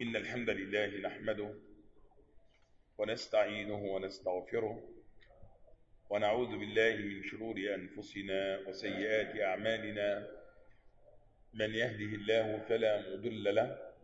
إن الحمد لله نحمده ونستعينه ونستغفره ونعوذ بالله من شرور أنفسنا وسيئات أعمالنا. من يهده الله فلا مضل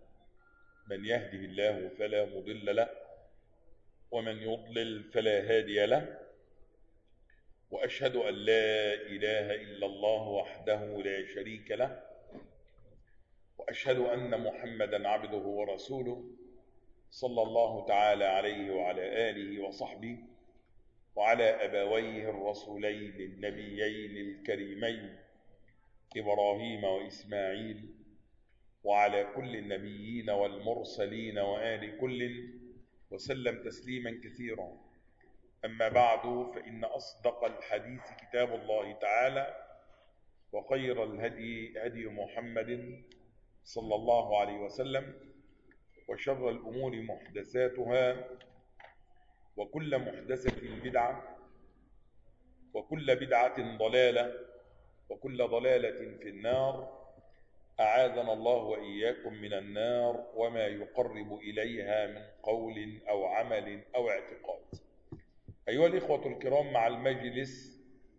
له ومن يضلل فلا هادي له. وأشهد أن لا إله إلا الله وحده لا شريك له، وأشهد أن محمدا عبده ورسوله صلى الله تعالى عليه وعلى آله وصحبه وعلى أبويه الرسولين النبيين الكريمين إبراهيم وإسماعيل وعلى كل النبيين والمرسلين وآل كل وسلم تسليما كثيرا. أما بعد، فإن أصدق الحديث كتاب الله تعالى، وخير الهدي هدي محمد صلى الله عليه وسلم، وشر الأمور محدثاتها، وكل محدثة بدعة، وكل بدعة ضلالة، وكل ضلالة في النار. أعاذنا الله وإياكم من النار وما يقرب إليها من قول أو عمل أو اعتقاد. أيها الإخوة الكرام، مع المجلس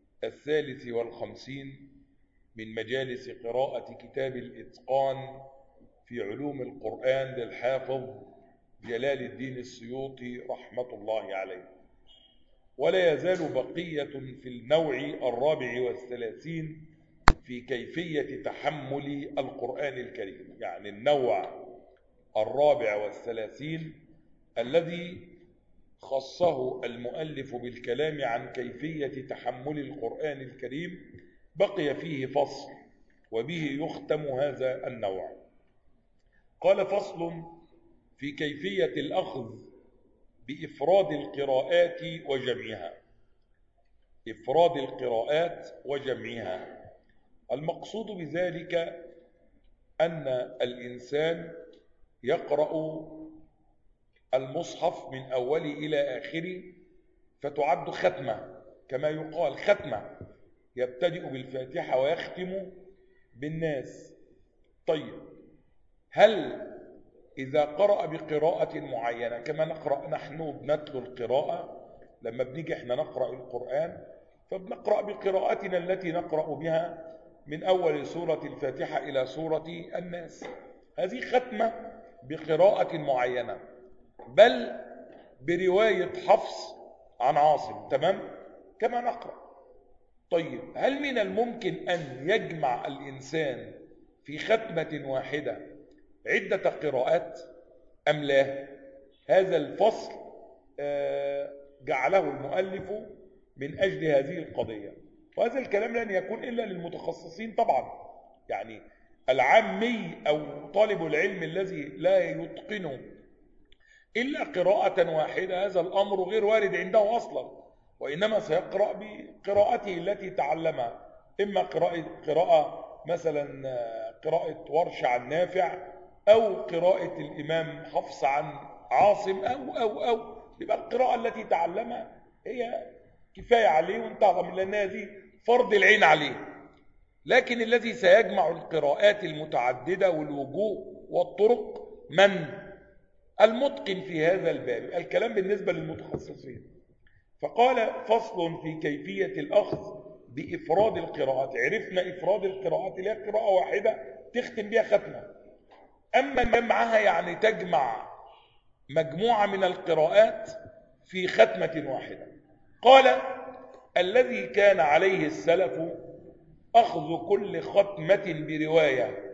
53 من مجالس قراءة كتاب الإتقان في علوم القرآن للحافظ جلال الدين السيوطي رحمة الله عليه. ولا يزال بقية في النوع 34 في كيفية تحمل القرآن الكريم، يعني النوع 34 الذي خصه المؤلف بالكلام عن كيفية تحمل القرآن الكريم، بقي فيه فصل وبه يختم هذا النوع. قال: فصل في كيفية الأخذ بإفراد القراءات وجمعها. إفراد القراءات وجمعها، المقصود بذلك أن الإنسان يقرأ المصحف من أوله إلى آخره فتعد ختمة، كما يقال ختمة، يبتدئ بالفاتحة ويختم بالناس. طيب، هل إذا قرأ بقراءة معينة كما نقرأ نحن بنتلو القراءة، لما بنيجي احنا نقرأ القرآن فبنقرأ بقراءتنا التي نقرأ بها من أول سورة الفاتحة إلى سورة الناس، هذه ختمة بقراءة معينة، بل برواية حفص عن عاصم، تمام؟ كما نقرأ. طيب، هل من الممكن أن يجمع الإنسان في ختمة واحدة عدة قراءات أم لا؟ هذا الفصل جعله المؤلف من أجل هذه القضية، وهذا الكلام لن يكون إلا للمتخصصين طبعا. يعني العامي أو طالب العلم الذي لا يتقن إلا قراءة واحدة، هذا الأمر غير وارد عنده أصلا، وإنما سيقرأ بقراءته التي تعلمها، إما قراءة مثلا قراءة ورش عن نافع، أو قراءة الإمام حفص عن عاصم، أو يبقى القراءة التي تعلمها هي كفاية عليه وانتهى، لأن هذه فرض العين عليه. لكن الذي سيجمع القراءات المتعددة والوجوه والطرق من؟ المتقن في هذا الباب. الكلام بالنسبة للمتخصصين. فقال: فصل في كيفية الأخذ بإفراد القراءات. عرفنا إفراد القراءات اللي هي قراءة واحدة تختم بها ختمة. أما جمعها يعني تجمع مجموعة من القراءات في ختمة واحدة. قال: الذي كان عليه السلف أخذ كل ختمة برواية،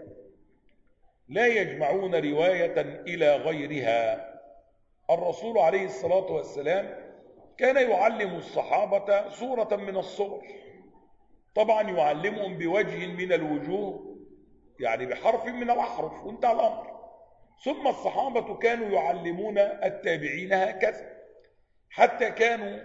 لا يجمعون رواية إلى غيرها. الرسول عليه الصلاة والسلام كان يعلم الصحابة سورة من الصور، طبعا يعلمهم بوجه من الوجوه، يعني بحرف من الأحرف، وانتهى الأمر. ثم الصحابة كانوا يعلمون التابعين هكذا، حتى كانوا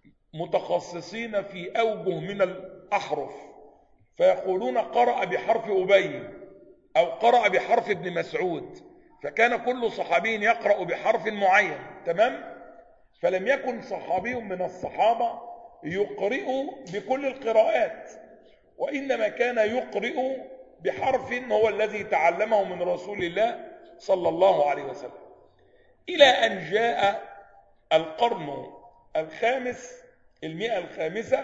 متخصصين في أوجه من الأحرف، فيقولون قرأ بحرف أبي أو قرأ بحرف ابن مسعود، فكان كل صحابي يقرأ بحرف معين، تمام؟ فلم يكن صحابي من الصحابة يقرئ بكل القراءات، وإنما كان يقرئ بحرف هو الذي تعلمه من رسول الله صلى الله عليه وسلم، إلى أن جاء القرن الخامس، 105،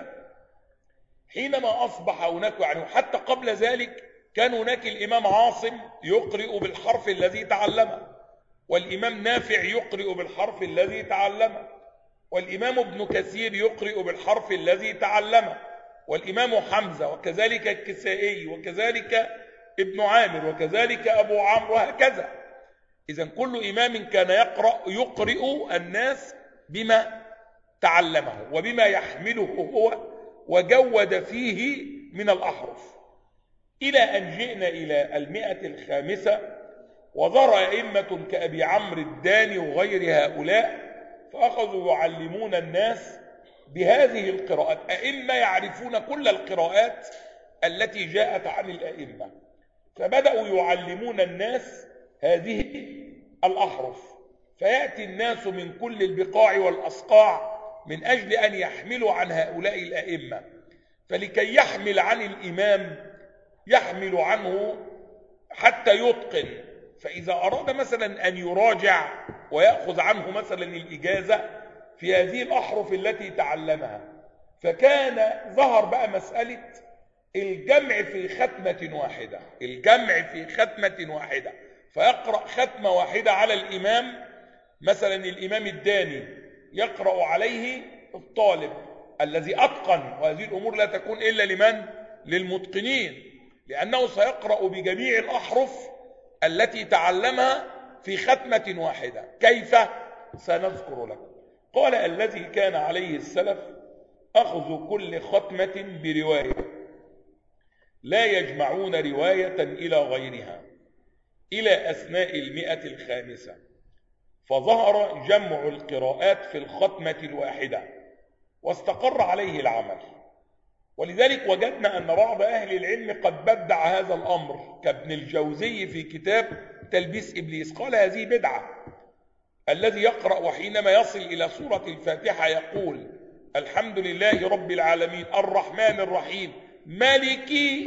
حينما أصبح هناك، يعني حتى قبل ذلك كان هناك الإمام عاصم يقرئ بالحرف الذي تعلمه، والإمام نافع يقرئ بالحرف الذي تعلمه، والإمام ابن كثير يقرئ بالحرف الذي تعلمه، والإمام حمزة، وكذلك الكسائي، وكذلك ابن عامر، وكذلك أبو عمرو، وهكذا. إذن كل إمام كان يقرئ الناس بما تعلمه وبما يحمله هو وجود فيه من الأحرف، إلى أن جئنا إلى 105، وظهر أئمة كأبي عمرو الداني وغير هؤلاء، فأخذوا يعلمون الناس بهذه القراءات، أئمة يعرفون كل القراءات التي جاءت عن الأئمة، فبدأوا يعلمون الناس هذه الأحرف، فيأتي الناس من كل البقاع والأصقاع من أجل أن يحملوا عن هؤلاء الأئمة، فلكي يحمل عن الإمام يحمل عنه حتى يتقن، فإذا أراد مثلا أن يراجع ويأخذ عنه مثلا الإجازة في هذه الأحرف التي تعلمها، فكان ظهر بقى مسألة الجمع في ختمة واحدة، الجمع في ختمة واحدة، فيقرأ ختمة واحدة على الإمام، مثلا الإمام الداني يقرأ عليه الطالب الذي أتقن، وهذه الأمور لا تكون إلا لمن؟ للمتقنين، لأنه سيقرأ بجميع الأحرف التي تعلمها في ختمة واحدة. كيف؟ سنذكر لكم. قال: الذي كان عليه السلف أخذ كل ختمة برواية، لا يجمعون رواية إلى غيرها، إلى أثناء 105، فظهر جمع القراءات في الختمة الواحدة، واستقر عليه العمل. ولذلك وجدنا أن بعض أهل العلم قد بدع هذا الأمر، كابن الجوزي في كتاب تلبيس إبليس، قال: هذه بدعة. الذي يقرأ وحينما يصل إلى سورة الفاتحة يقول: الحمد لله رب العالمين الرحمن الرحيم مالكي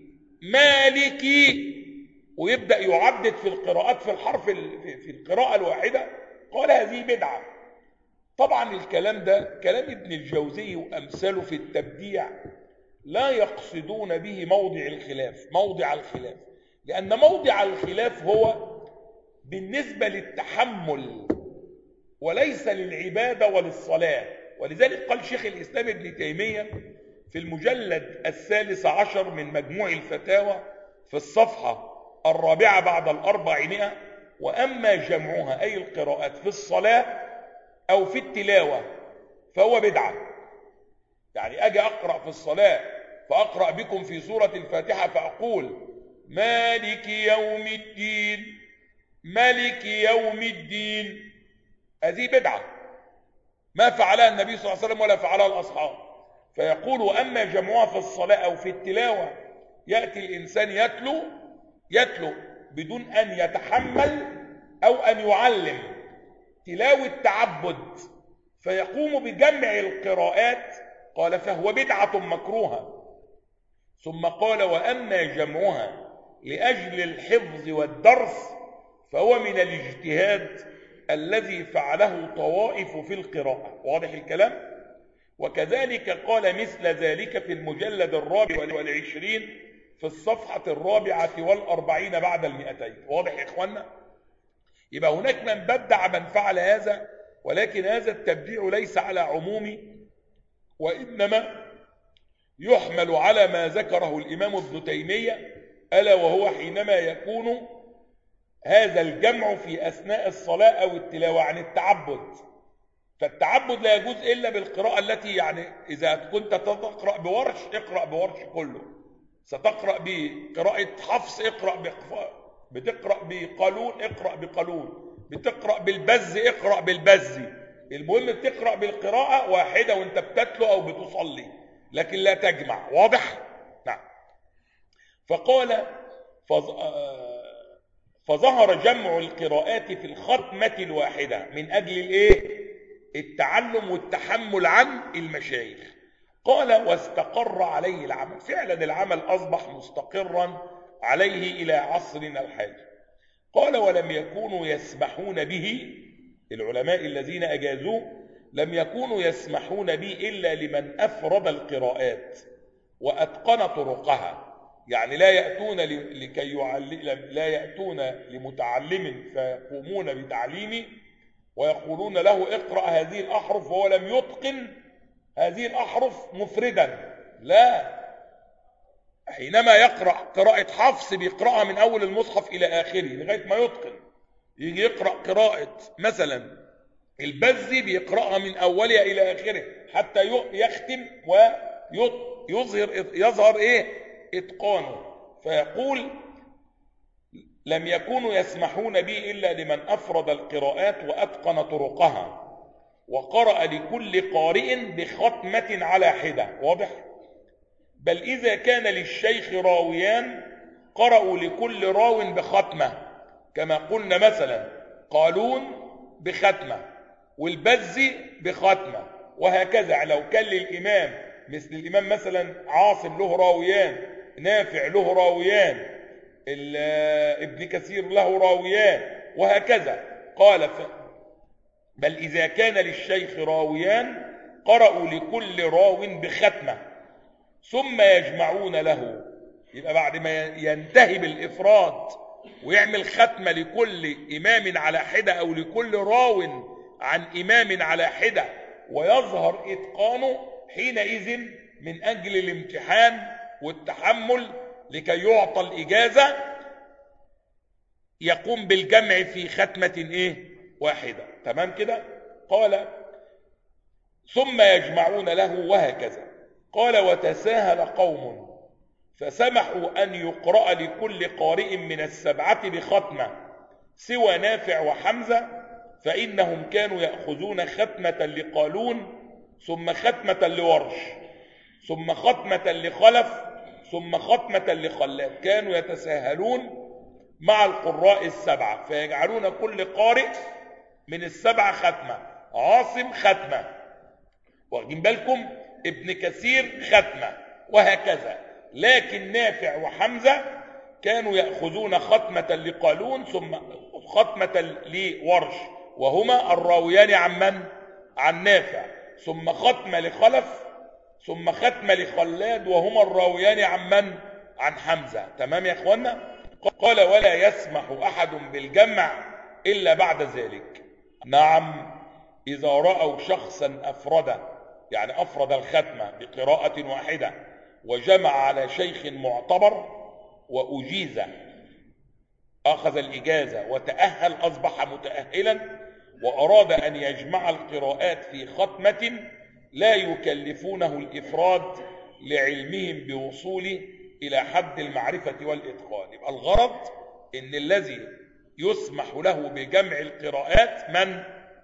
مالكي، ويبدأ يعدد في القراءات في الحرف في القراءة الواحدة، قال: هذه بدعة. طبعا الكلام ده كلام ابن الجوزي وأمثاله في التبديع، لا يقصدون به موضع الخلاف، لأن موضع الخلاف هو بالنسبة للتحمل وليس للعبادة وللصلاة. ولذلك قال شيخ الإسلام ابن تيمية في المجلد 13 من مجموع الفتاوى في الصفحة 4 بعد 400: وأما جمعها أي القراءات في الصلاة أو في التلاوة فهو بدعة. يعني أجي أقرأ في الصلاة فأقرأ بكم في سورة الفاتحة فأقول: مالك يوم الدين مالك يوم الدين، هذه بدعة ما فعلها النبي صلى الله عليه وسلم ولا فعلها الأصحاب. فيقول: وأما جمعها في الصلاة أو في التلاوة، يأتي الإنسان يتلو بدون أن يتحمل أو أن يعلم، تلاوة تعبد، فيقوم بجمع القراءات، قال: فهو بدعة مكروهة. ثم قال: وأما جمعها لأجل الحفظ والدرس فهو من الاجتهاد الذي فعله طوائف في القراءة. واضح الكلام؟ وكذلك قال مثل ذلك في المجلد 24 في الصفحة 44 بعد 200. واضح يا إخوانا؟ يبقى هناك من بدع من فعل هذا، ولكن هذا التبديع ليس على عمومه، وإنما يحمل على ما ذكره الإمام ابن تيمية، ألا وهو حينما يكون هذا الجمع في أثناء الصلاة أو التلاوة عن التعبد. فالتعبد لا يجوز إلا بالقراءة التي، يعني إذا كنت تقرأ بورش اقرأ بورش كله، ستقرأ بقراءة حفص بتقرأ بقالون اقرأ بقالون، بتقرأ بالبز اقرأ بالبز، المهم تقرأ بالقراءة واحدة وانت بتتلو أو بتصلي، لكن لا تجمع. واضح؟ نعم. فقال: فظهر جمع القراءات في الختمة الواحدة من أجل التعلم والتحمل عن المشايخ. قال: واستقر عليه العمل، فعلا العمل أصبح مستقرا عليه إلى عصرنا الحالي. قال ولم يكونوا يسمحون به، العلماء الذين أجازوه لم يكونوا يسمحون به إلا لمن أفرد القراءات وأتقن طرقها، يعني لا يأتون لا يأتون لمتعلم فيقومون بتعليمه ويقولون له اقرأ هذه الأحرف وهو لم يتقن هذه الأحرف مفردا، لا، حينما يقرأ قراءة حفص بيقرأها من أول المصحف إلى آخره لغاية ما يتقن. يجي يقرأ قراءة مثلا البزي بيقرأها من أولها إلى آخره حتى يختم يظهر إتقانه. فيقول لم يكونوا يسمحون به إلا لمن أفرد القراءات وأتقن طرقها وقرأ لكل قارئ بختمة على حدة، واضح؟ بل إذا كان للشيخ راويان قرأوا لكل راو بختمة، كما قلنا مثلا قالون بختمة والبزي بختمة وهكذا. لو كان للإمام مثل الإمام مثلا عاصم له راويان، نافع له راويان، ابن كثير له راويان وهكذا. قال بل إذا كان للشيخ راويان قرأوا لكل راو بختمة ثم يجمعون له، يبقى بعد ما ينتهي بالإفراد ويعمل ختمة لكل إمام على حدة أو لكل راو عن إمام على حدة ويظهر إتقانه، حينئذ من أجل الامتحان والتحمل لكي يعطى الإجازة يقوم بالجمع في ختمة واحدة. تمام كده؟ قال ثم يجمعون له وهكذا. قال وتساهل قوم فسمحوا أن يقرأ لكل قارئ من السبعة بختمة سوى نافع وحمزة، فإنهم كانوا يأخذون ختمة لقالون ثم ختمة لورش ثم ختمة لخلف ثم ختمة لخلاد. كانوا يتساهلون مع القراء السبعة فيجعلون كل قارئ من السبعة ختمة، عاصم ختمة، واخدين بالكم، ابن كثير ختمة وهكذا. لكن نافع وحمزة كانوا يأخذون ختمة لقالون ثم ختمة لورش وهما الراويان عن من؟ عن نافع، ثم ختمة لخلف ثم ختمة لخلاد وهما الراويان عن من؟ عن حمزة. تمام يا اخوانا؟ قال ولا يسمح أحد بالجمع إلا بعد ذلك. نعم، إذا رأوا شخصا أفرد، يعني أفرد الختمة بقراءة واحدة وجمع على شيخ معتبر وأجيز، أخذ الإجازة وتأهل أصبح متأهلا وأراد أن يجمع القراءات في ختمة لا يكلفونه الإفراد لعلمهم بوصوله إلى حد المعرفة والإتقان. يبقى الغرض إن الذي يسمح له بجمع القراءات من؟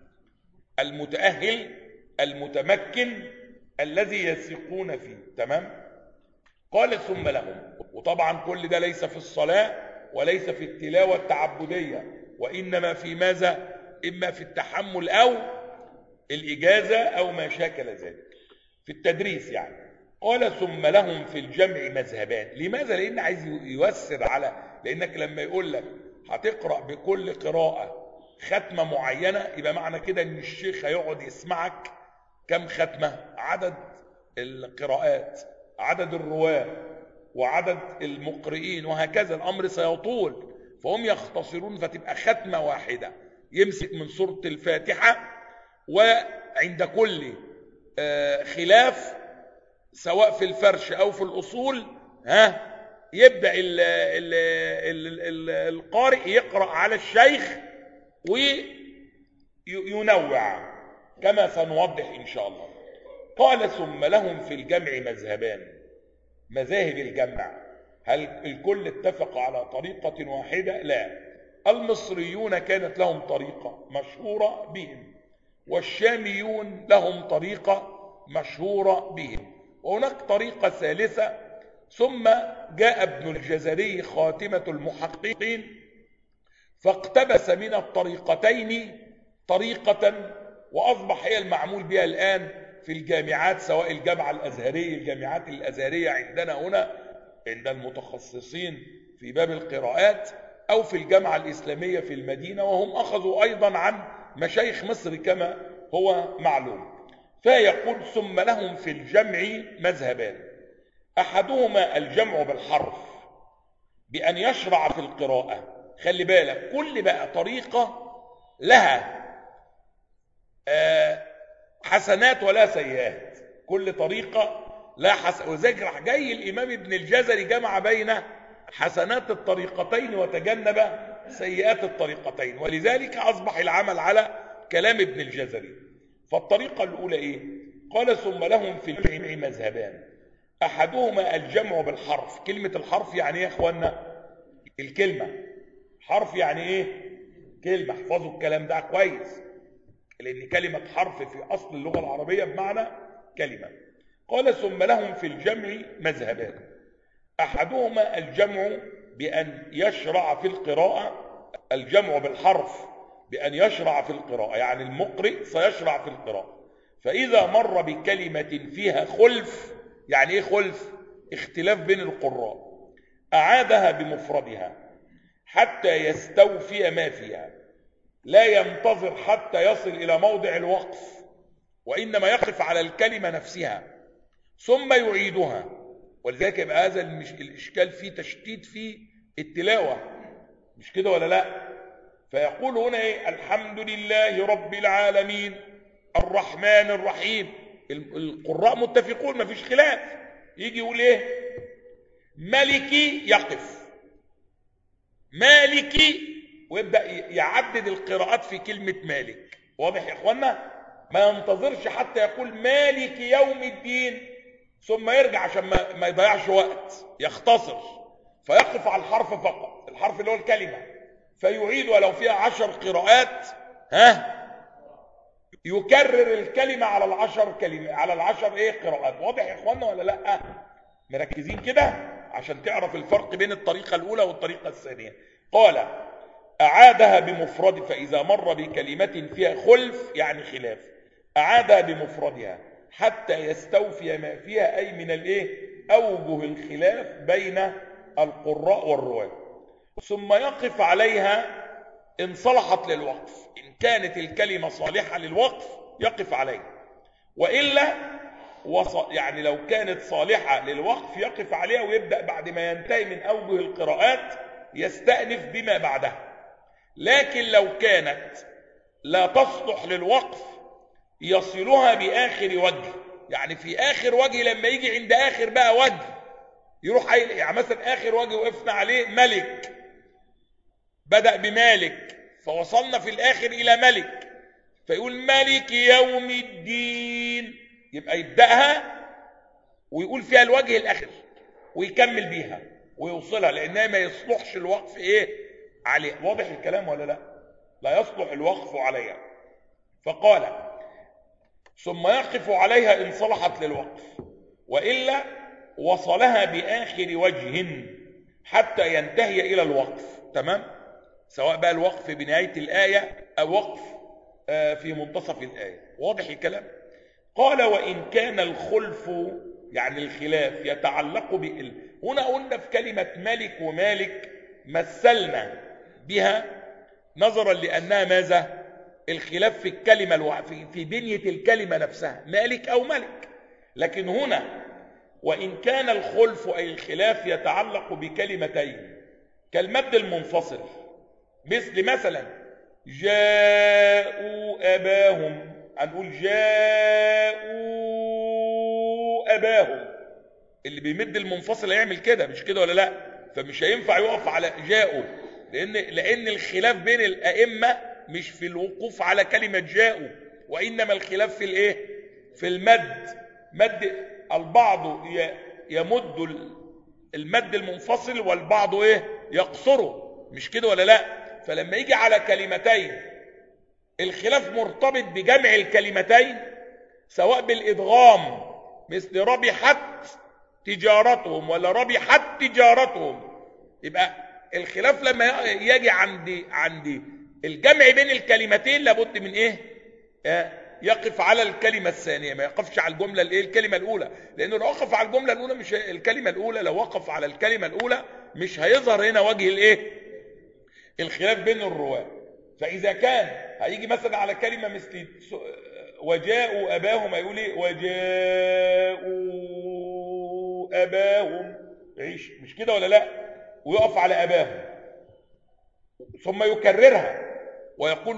المتأهل المتمكن الذي يثقون فيه. تمام؟ قال ثم لهم، وطبعا كل ده ليس في الصلاة وليس في التلاوة التعبدية، وإنما في ماذا؟ إما في التحمل أو الإجازة أو ما شاكل ذلك في التدريس يعني. قال ثم لهم في الجمع مذهبان. لماذا؟ لأن عايز يوسر على، لأنك لما يقول لك هتقرأ بكل قراءة ختمة معينة يبقى معنى كده ان الشيخ هيقعد يسمعك كم ختمة، عدد القراءات، عدد الرواة، وعدد المقرئين، وهكذا. الأمر سيطول، فهم يختصرون فتبقى ختمة واحدة يمسك من سورة الفاتحة، وعند كل خلاف سواء في الفرش أو في الأصول يبدأ القارئ يقرأ على الشيخ وينوع كما سنوضح إن شاء الله. قال ثم لهم في الجمع مذهبان. مذاهب الجمع، هل الكل اتفق على طريقة واحدة؟ لا، المصريون كانت لهم طريقة مشهورة بهم، والشاميون لهم طريقة مشهورة بهم، وهناك طريقة ثالثة. ثم جاء ابن الجزري خاتمة المحققين فاقتبس من الطريقتين طريقة، وأصبح هي المعمول بها الآن في الجامعات، سواء الجامعة الأزهرية، الجامعات الأزهرية عندنا هنا عند المتخصصين في باب القراءات، أو في الجامعة الإسلامية في المدينة، وهم أخذوا أيضا عن مشايخ مصر كما هو معلوم. فيقول ثم لهم في الجمع مذهبان، أحدهما الجمع بالحرف بأن يشرع في القراءة. خلي بالك كل بقى طريقة لها حسنات ولا سيئات، كل طريقة لا وذلك راح جاي الإمام ابن الجزري جمع بين حسنات الطريقتين وتجنب سيئات الطريقتين، ولذلك أصبح العمل على كلام ابن الجزري. فالطريقة الأولى إيه؟ قال ثم لهم في الجمع مذهبان، أحدهما الجمع بالحرف. كلمة الحرف يعني إيه يا إخوانا؟ الكلمة. حرف يعني إيه؟ كلمة. احفظوا الكلام ده كويس، لأن كلمة حرف في أصل اللغة العربية بمعنى كلمة. قال ثم لهم في الجمع مذهبان، أحدهما الجمع بأن يشرع في القراءة، الجمع بالحرف بأن يشرع في القراءة، يعني المقرئ سيشرع في القراءة، فإذا مر بكلمة فيها خلف. يعني إيه خلف؟ اختلاف بين القراء. أعادها بمفردها حتى يستوفي ما فيها، لا ينتظر حتى يصل إلى موضع الوقف، وإنما يقف على الكلمة نفسها ثم يعيدها. ولذلك يبقى هذا الإشكال فيه تشتيت في التلاوة، مش كده ولا لا؟ فيقول هنا إيه؟ الحمد لله رب العالمين الرحمن الرحيم. القراء متفقون ما فيش خلاف. يجي يقول إيه؟ مالكي، يقف مالكي، ويبدأ يعدد القراءات في كلمة مالك. واضح يا إخوانا؟ ما ينتظرش حتى يقول مالك يوم الدين ثم يرجع عشان ما يضيعش وقت، يختصر، فيقف على الحرف فقط، الحرف اللي هو الكلمة، فيعيد ولو فيها 10 قراءات يكرر الكلمة على العشر كلمات، على العشر قراءات. واضح يا إخوانا ولا لأ؟ مركزين كده عشان تعرف الفرق بين الطريقة الأولى والطريقة الثانية. قال أعادها بمفرد، فإذا مر بكلمة فيها خلف يعني خلاف أعادها بمفردها حتى يستوفي ما فيها، أي من أوجه الخلاف بين القراء والرواة، ثم يقف عليها إن صلحت للوقف. إن كانت الكلمة صالحة للوقف يقف عليها، وإلا يعني لو كانت صالحة للوقف يقف عليها، ويبدأ بعد ما ينتهي من أوجه القراءات يستأنف بما بعدها. لكن لو كانت لا تصلح للوقف يصلها بآخر وجه، يعني في آخر وجه لما يجي عند آخر بقى وجه يروح يعني مثلا آخر وجه وقفنا عليه ملك، بدأ بمالك فوصلنا في الآخر إلى ملك، فيقول ملك يوم الدين، يبقى يبدأها ويقول فيها الوجه الآخر ويكمل بيها ويوصلها، لأنها ما يصلحش الوقف عليه. واضح الكلام ولا لا؟ لا يصلح الوقف عليها. فقال ثم يقف عليها إن صلحت للوقف، وإلا وصلها بآخر وجه حتى ينتهي إلى الوقف. تمام؟ سواء بقى الوقف بنهاية الآية أو وقف في منتصف الآية. واضح الكلام؟ قال وإن كان الخلف يعني الخلاف يتعلق هنا قلنا في كلمة ملك ومالك مثلنا بها نظرا لأنها ماذا؟ الخلاف في الكلمة في بنية الكلمة نفسها، مالك أو ملك. لكن هنا وإن كان الخلف أي الخلاف يتعلق بكلمتين كالمد المنفصل، مثلا جاءوا أباهم، هنقول جاءوا أباهم، اللي بيمد المنفصل هيعمل كده، مش كده ولا لا؟ فمش هينفع يقف على جاءوا، لأن الخلاف بين الأئمة مش في الوقوف على كلمة جاءوا، وإنما الخلاف في في المد. مد البعض يمد المد المنفصل والبعض يقصره، مش كده ولا لا؟ فلما يجي على كلمتين الخلاف مرتبط بجمع الكلمتين سواء بالإدغام مثل ربحت تجارتهم ولا ربحت تجارتهم، يبقى الخلاف لما يجي عند الجمع بين الكلمتين لابد من يقف على الكلمة الثانية، ما يقفش على الجملة الكلمة الأولى، لأنه لو وقف على الجملة الأولى مش الكلمة الأولى، لو وقف على الكلمة الأولى مش هيظهر هنا وجه الخلاف بين الرواة. فإذا كان هيجي مثلا على كلمة مثل وجاءوا أباهم، هيقول ايه؟ وجاءوا أباهم، عيش، مش كده ولا لا؟ ويقف على أباهم ثم يكررها ويقول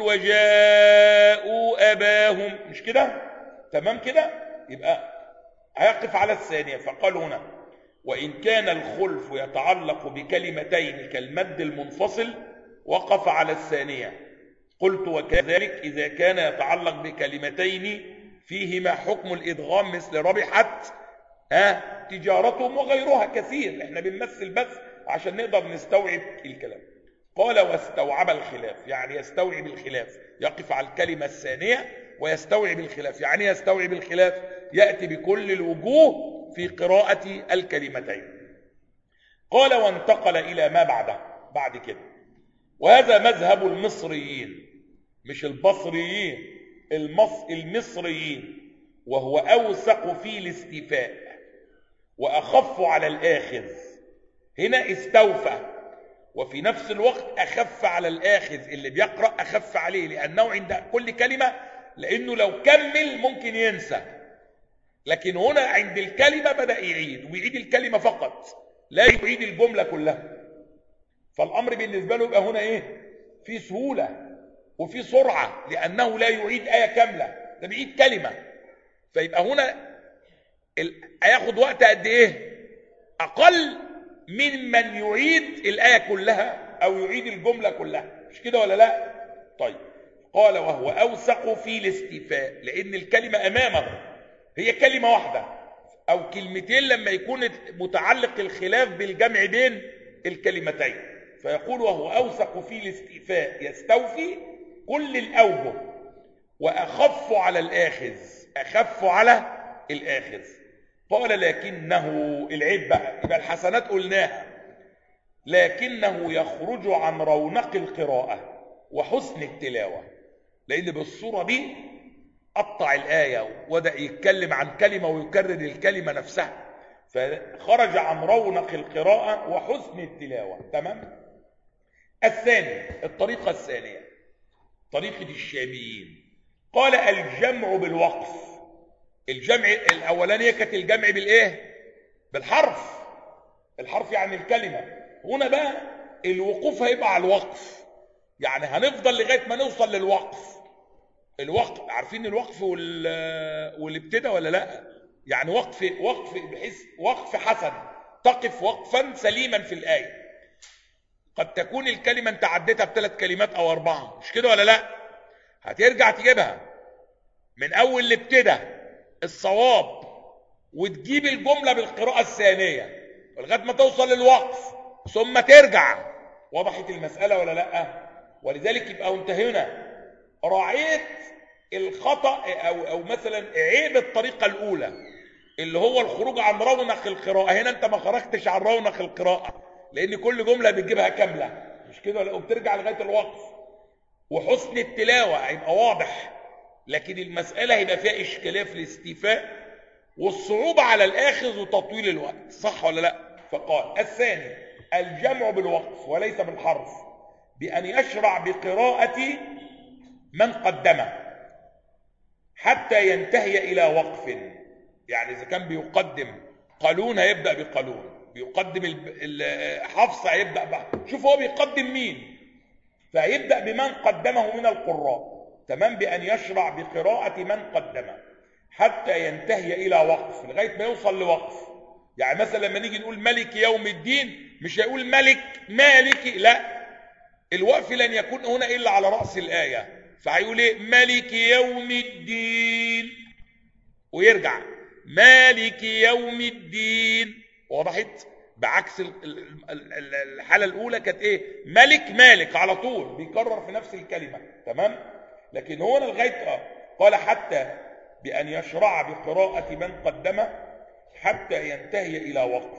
وجاءوا أباهم، مش كده؟ تمام كده؟ يبقى هيقف على الثانية. فقال هنا وإن كان الخلف يتعلق بكلمتين كالمد المنفصل وقف على الثانية. قلت وكذلك إذا كان يتعلق بكلمتين فيهما حكم الإدغام مثل ربحت تجارتهم وغيرها كثير. احنا بنمثل بس عشان نقدر نستوعب الكلام. قال واستوعب الخلاف، يعني يستوعب الخلاف، يقف على الكلمة الثانية ويستوعب الخلاف. يعني يستوعب الخلاف، يأتي بكل الوجوه في قراءة الكلمتين. قال وانتقل إلى ما بعده بعد كده، وهذا مذهب المصريين، مش البصريين، المصريين، وهو أوثق في الاستيفاء وأخف على الآخذ. هنا استوفى وفي نفس الوقت أخف على الآخذ، اللي بيقرأ أخف عليه لأنه عند كل كلمة، لأنه لو كمل ممكن ينسى، لكن هنا عند الكلمة بدأ يعيد، ويعيد الكلمة فقط لا يعيد الجملة كلها. فالأمر بالنسبة له يبقى هنا إيه؟ في سهولة وفي سرعة، لأنه لا يعيد آية كاملة، ده بيعيد كلمة. فيبقى هنا هياخد وقت قد إيه؟ أقل من يعيد الآية كلها أو يعيد الجملة كلها، مش كده ولا لا؟ طيب، قال وهو أوثق في الاستيفاء، لأن الكلمة أمامه هي كلمة واحدة أو كلمتين لما يكون متعلق الخلاف بالجمع بين الكلمتين. فيقول وهو أوثق في الاستيفاء، يستوفي كل الأوجه، وأخف على الآخذ، أخف على الآخذ. قال لكنه العيب بقى، يبقى الحسنات قلناها، لكنه يخرج عن رونق القراءة وحسن التلاوة، لأن بالصورة دي قطع الآية وبدأ يتكلم عن كلمة ويكرر الكلمة نفسها، فخرج عن رونق القراءة وحسن التلاوة. تمام؟ الثاني، الطريقة الثانية طريقة الشاميين، قال الجمع بالوقف. الجمع الأولانية كانت الجمع بالإيه؟ بالحرف، الحرف يعني الكلمة. هنا بقى الوقوف هيبقى على الوقف، يعني هنفضل لغاية ما نوصل للوقف. الوقف، عارفين الوقف والابتداء ولا لا؟ يعني وقف بحيث وقف حسن، تقف وقفا سليما في الآية. قد تكون الكلمة انت عديتها ب3 كلمات أو 4، مش كده ولا لا؟ هترجع تجيبها من أول الابتداء الصواب وتجيب الجملة بالقراءة الثانية لغاية ما توصل للوقف ثم ترجع. وضحت المسألة ولا لا؟ ولذلك يبقى انت هنا راعيت الخطأ أو مثلا عيب الطريقة الأولى اللي هو الخروج عن رونق القراءة. هنا انت ما خرجتش عن رونق القراءة، لأن كل جملة بتجيبها كاملة، مش كده ولا؟ وبترجع لغاية الوقف. وحسن التلاوة هيبقى واضح، لكن المسألة هيبقى فيها إشكالية في الاستيفاء والصعوبة على الآخذ وتطويل الوقت، صح ولا لا؟ فقال الثاني الجمع بالوقف وليس بالحرف، بأن يشرع بقراءة من قدمه حتى ينتهي إلى وقف. يعني إذا كان بيقدم قالون هيبدأ بقالون، بيقدم حفص هيبدأ شوف هو بيقدم مين، فيبدأ بمن قدمه من القراء. تمام؟ بأن يشرع بقراءة من قدمه حتى ينتهي إلى وقف، لغاية ما يوصل لوقف. يعني مثلا لما نيجي نقول ملك يوم الدين مش هيقول مالك، لا، الوقف لن يكون هنا إلا على رأس الآية، فهيقول ايه؟ ملك يوم الدين، ويرجع مالك يوم الدين. وضحت؟ بعكس الحالة الأولى كانت ايه؟ مالك على طول بيكرر في نفس الكلمة. تمام؟ لكن هنا لغاية قال حتى بأن يشرع بقراءة من قدمه حتى ينتهي إلى وقف،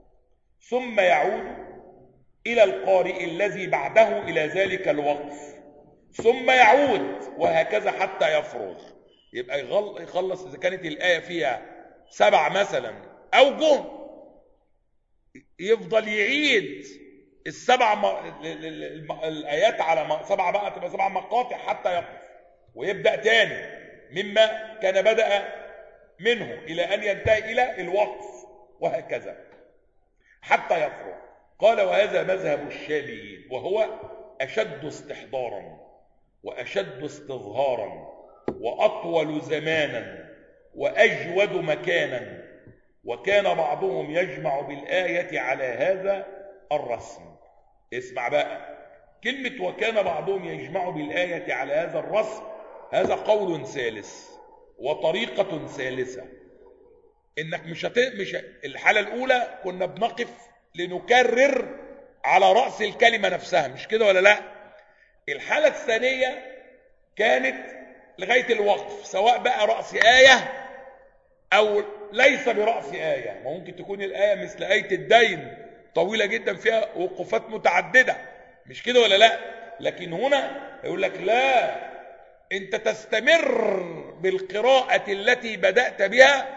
ثم يعود إلى القارئ الذي بعده إلى ذلك الوقف، ثم يعود، وهكذا حتى يفرغ. يبقى يخلص إذا كانت الآية فيها 7 مثلا أوجه، يفضل يعيد الآيات على 7 بقى تبقى 7 مقاطع حتى يقف ويبدأ تاني مما كان بدأ منه إلى أن ينتهي إلى الوقف وهكذا حتى يفرغ. قال وهذا مذهب الشاميين وهو أشد استحضارا وأشد استظهارا وأطول زمانا وأجود مكانا، وكان بعضهم يجمع بالآية على هذا الرسم. اسمع بقى كلمة وكان بعضهم يجمع بالآية على هذا الرسم، هذا قول ثالث وطريقة ثالثة. انك مش الحالة الاولى كنا بنقف لنكرر على رأس الكلمة نفسها، مش كده ولا لا؟ الحالة الثانية كانت لغاية الوقف، سواء بقى رأس آية او ليس برأس آية. ممكن تكون الآية مثل آية الدين طويلة جدا فيها وقفات متعددة، مش كده ولا لا؟ لكن هنا يقول لك لا، انت تستمر بالقراءة التي بدأت بها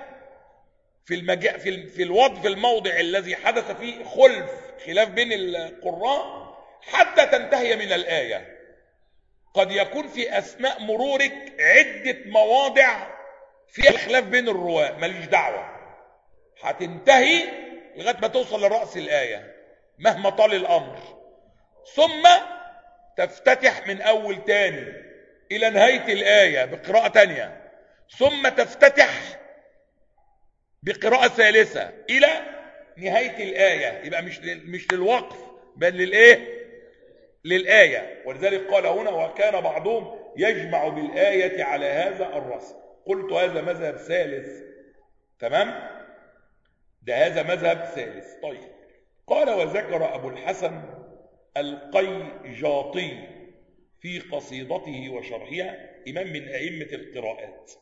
في الموضع الذي حدث فيه خلاف بين القراء حتى تنتهي من الآية. قد يكون في أثناء مرورك عدة مواضع فيها خلاف بين الرواة، ماليش دعوة، هتنتهي لغاية ما توصل لرأس الآية مهما طال الأمر، ثم تفتتح من أول تاني إلى نهاية الآية بقراءة تانية، ثم تفتتح بقراءة ثالثة إلى نهاية الآية. يبقى مش للوقف بل للآية. ولذلك قال هنا وكان بعضهم يجمع بالآية على هذا الرسم. قلت هذا مذهب ثالث، تمام؟ ده هذا مذهب ثالث. طيب قال وذكر أبو الحسن القيجاطي في قصيدته وشرحها، إمام من أئمة القراءات،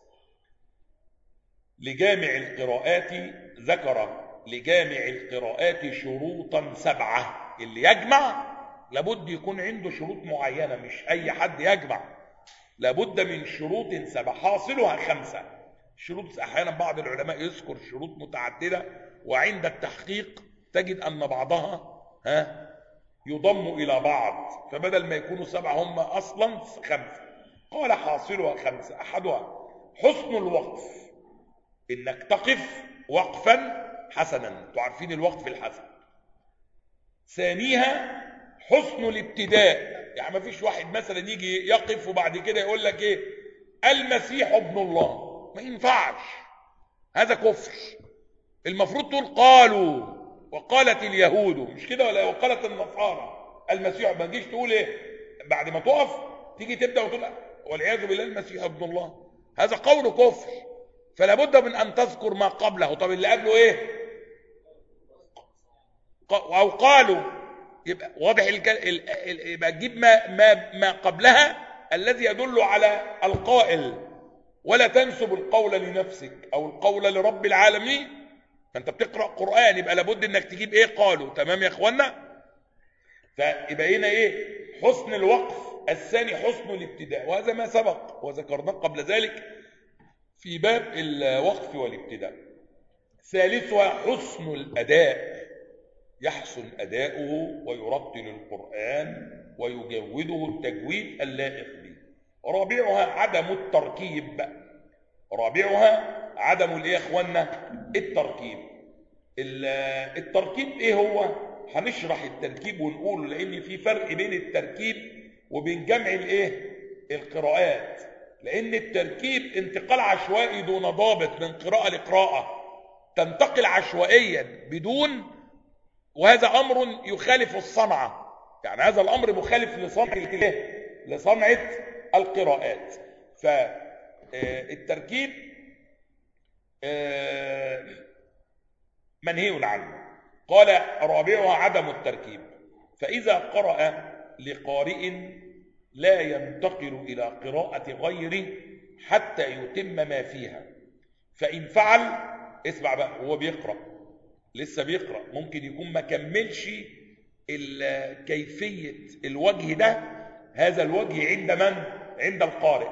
لجامع القراءات، ذكر لجامع القراءات شروطا 7. اللي يجمع لابد يكون عنده شروط معينة، مش أي حد يجمع، لابد من شروط 7 حاصلها 5 شروط. أحيانا بعض العلماء يذكر شروط متعددة، وعند التحقيق تجد أن بعضها يضم إلى بعض، فبدل ما يكونوا 7 هم أصلا 5. قال حاصلها 5. أحدها حسن الوقف، إنك تقف وقفا حسنا، تعرفين الوقف الحسن. ثانيها حسن الابتداء، يعني ما فيش واحد مثلا يجي يقف وبعد كده يقول لك ايه المسيح ابن الله، ما ينفعش، هذا كفر. المفروض تقول قالوا وقالت اليهود، مش كده ولا وقالت النصارى المسيح. ما تجيش تقول ايه بعد ما تقف تيجي تبدا وتقول والعياذ بالله المسيح ابن الله، هذا قول كفر. فلا بد من ان تذكر ما قبله. طب اللي قبله ايه؟ او قالوا، يبقى واضح يبقى تجيب ما قبلها الذي يدل على القائل، ولا تنسب القول لنفسك او القول لرب العالمين. فانت بتقرا قران يبقى لابد انك تجيب ايه؟ قالوا. تمام يا اخوانا؟ فيبقى هنا ايه؟ حسن الوقف. الثاني حسن الابتداء، وهذا ما سبق وذكرناه قبل ذلك في باب الوقف والابتداء. ثالثها حسن الاداء، يحسن أداؤه ويرتل القرآن ويجوده التجويد اللائق به. رابعها عدم التركيب. رابعها عدم الايه يا اخوانا؟ التركيب. التركيب ايه هو؟ هنشرح التركيب ونقول، لان في فرق بين التركيب وبين جمع الايه؟ القراءات. لان التركيب انتقال عشوائي دون ضابط من قراءة لقراءة، تنتقل عشوائيا بدون، وهذا أمر يخالف الصنعة، يعني هذا الأمر مخالف لصنعة القراءات. فالتركيب منهي عنه. قال رابعها عدم التركيب، فإذا قرأ لقارئ لا ينتقل إلى قراءة غيره حتى يتم ما فيها، فإن فعل، اسمع بقى، هو بيقرأ لسه بيقرأ، ممكن يكون ما كملش كيفية الوجه ده، هذا الوجه عند من؟ عند القارئ،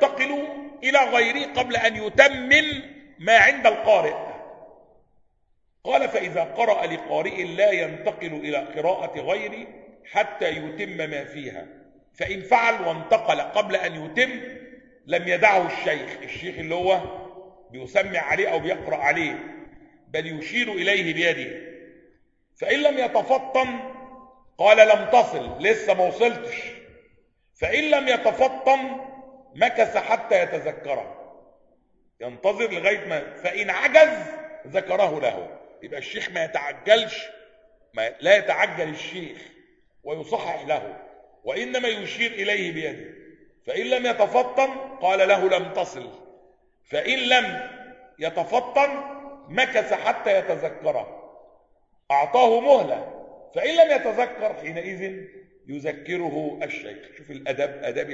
فينتقل إلى غيره قبل أن يتمم ما عند القارئ. قال فإذا قرأ لقارئ لا ينتقل إلى قراءة غيره حتى يتم ما فيها، فإن فعل وانتقل قبل أن يتم لم يدعه الشيخ اللي هو بيسمع عليه أو بيقرأ عليه، بل يشير إليه بيده. فإن لم يتفطن قال لم تصل، لسه ما وصلتش. فإن لم يتفطن مكث حتى يتذكره، ينتظر لغاية ما، فإن عجز ذكره له. يبقى الشيخ ما يتعجلش، لا يتعجل الشيخ ويصحح له، وإنما يشير إليه بيده. فإن لم يتفطن قال له لم تصل، فإن لم يتفطن مكث حتى يتذكره، أعطاه مهلة. فإن لم يتذكر حينئذ يذكره الشيخ. شوف الأدب، أدب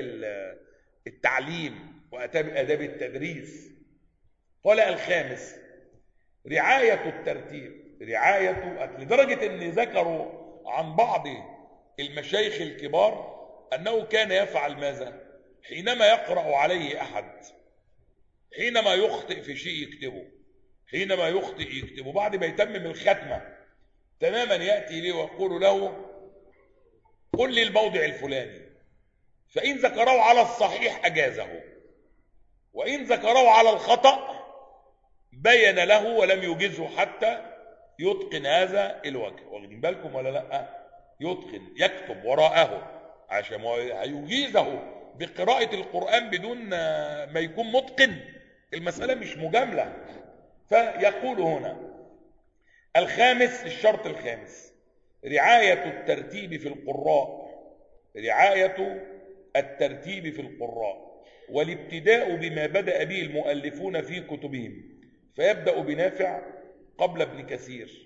التعليم وأدب التدريس. قال الخامس رعاية الترتيب، لدرجة أن ذكروا عن بعض المشايخ الكبار أنه كان يفعل ماذا؟ حينما يقرأ عليه أحد، حينما يخطئ في شيء يكتبه، حينما يخطئ يكتبه، بعد ما يتمم الختمة تماما يأتي ليه ويقول له قل لي الموضع الفلاني، فإن ذكره على الصحيح أجازه، وإن ذكره على الخطأ بين له ولم يجزه حتى يتقن هذا الوجه. واخدين بالكم ولا لا؟ يتقن، يكتب وراءه، عشان هيجيزه بقراءة القرآن بدون ما يكون متقن. المسألة مش مجاملة. فيقول هنا الخامس، الشرط الخامس رعاية الترتيب في القراء، رعاية الترتيب في القراء، والابتداء بما بدأ به المؤلفون في كتبهم، فيبدأ بنافع قبل ابن كثير،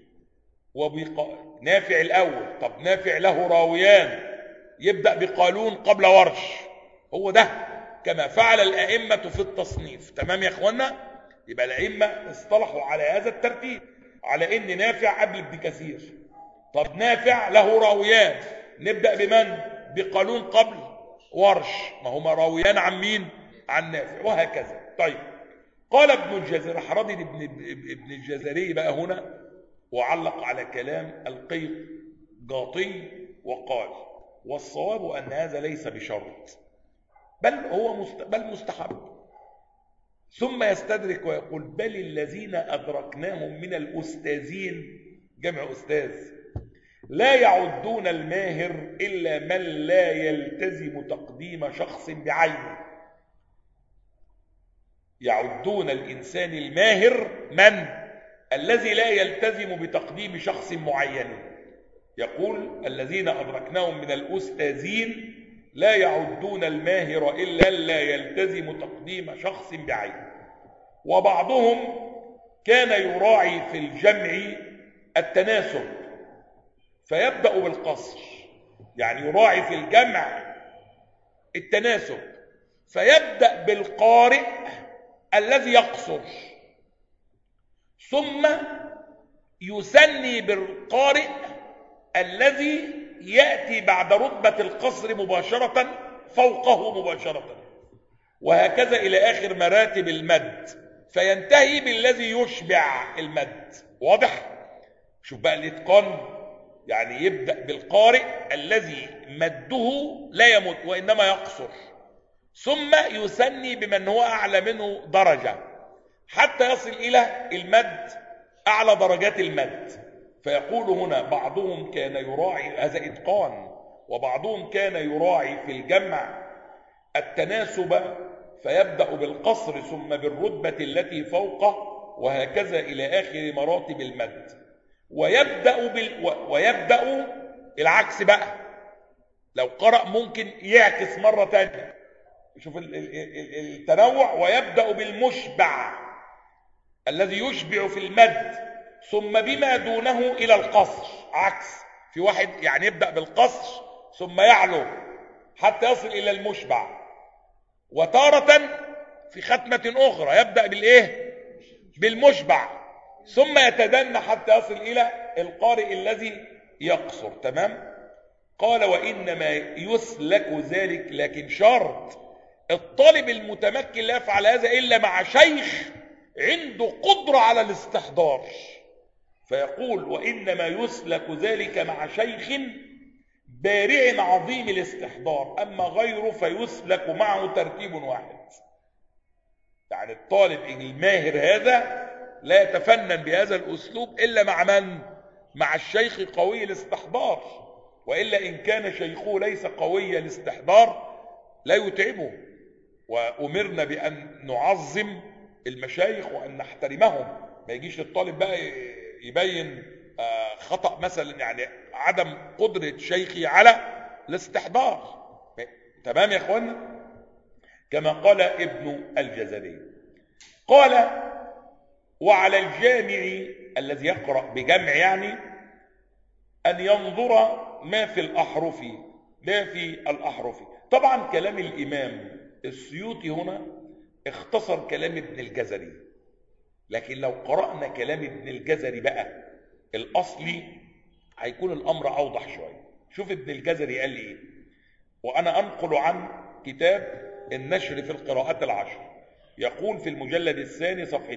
نافع الأول. طب نافع له راويان، يبدأ بقالون قبل ورش. هو ده كما فعل الأئمة في التصنيف. تمام يا اخوانا؟ يبقى الأئمة اصطلحوا على هذا الترتيب، على ان نافع قبل ابن كثير. طب نافع له راويان، نبدأ بمن؟ بقالون قبل ورش، ما هما راويان عن مين؟ عن نافع، وهكذا. طيب قال ابن الجزري، حردد ابن الجزري بقى هنا وعلق على كلام القيقاطي وقال والصواب أن هذا ليس بشرط، بل هو بل مستحب. ثم يستدرك ويقول بل الذين أدركناهم من الأستاذين، جمع أستاذ، لا يعدون الماهر إلا من لا يلتزم تقديم شخص بعينه. يعدون الإنسان الماهر من؟ الذي لا يلتزم بتقديم شخص معين. يقول الذين أدركناهم من الأستاذين لا يعدون الماهر إلا لا يلتزم تقديم شخص بعينه. وبعضهم كان يراعي في الجمع التناسب فيبدأ بالقصر، يعني يراعي في الجمع التناسب فيبدأ بالقارئ الذي يقصر، ثم يثني بالقارئ الذي يأتي بعد رتبة القصر مباشرة فوقه مباشرة، وهكذا إلى آخر مراتب المد، فينتهي بالذي يشبع المد. واضح؟ شوف بقى الإتقان، يعني يبدأ بالقارئ الذي مده لا يمد وإنما يقصر، ثم يثني بمن هو أعلى منه درجة حتى يصل إلى المد أعلى درجات المد. فيقول هنا بعضهم كان يراعي، هذا إتقان، وبعضهم كان يراعي في الجمع التناسب فيبدأ بالقصر ثم بالرتبة التي فوقه، وهكذا إلى آخر مراتب المد. ويبدأ العكس بقى، لو قرأ ممكن يعكس مرة تانية. شوف التنوع. ويبدأ بالمشبع الذي يشبع في المد ثم بما دونه إلى القصر، عكس. في واحد يعني يبدأ بالقصر ثم يعلو حتى يصل إلى المشبع، وتارة في ختمة أخرى يبدأ بالإيه؟ بالمشبع ثم يتدنى حتى يصل إلى القارئ الذي يقصر. تمام؟ قال وإنما يسلك ذلك، لكن شرط الطالب المتمكن لا يفعل هذا إلا مع شيخ عنده قدرة على الاستحضار. فيقول وإنما يسلك ذلك مع شيخ بارع عظيم الاستحضار، أما غيره فيسلك معه ترتيب واحد. يعني الطالب الماهر هذا لا يتفنن بهذا الأسلوب إلا مع من؟ مع الشيخ قوي الاستحضار، وإلا إن كان شيخه ليس قوي الاستحضار لا يتعبه. وأمرنا بأن نعظم المشايخ وأن نحترمهم. ما يجيش الطالب بقى يبين خطأ مثلا، يعني عدم قدرة شيخي على الاستحضار. تمام يا اخوانا؟ كما قال ابن الجزري. قال وعلى الجامع الذي يقرأ بجمع يعني أن ينظر ما في الأحرف. طبعا كلام الإمام السيوطي هنا اختصر كلام ابن الجزري، لكن لو قرأنا كلام ابن الجزري بقى الأصلي هيكون الأمر أوضح شوية. شوف ابن الجزري قال ايه، وأنا أنقل عن كتاب النشر في القراءات العشر. يقول في المجلد الثاني صفحة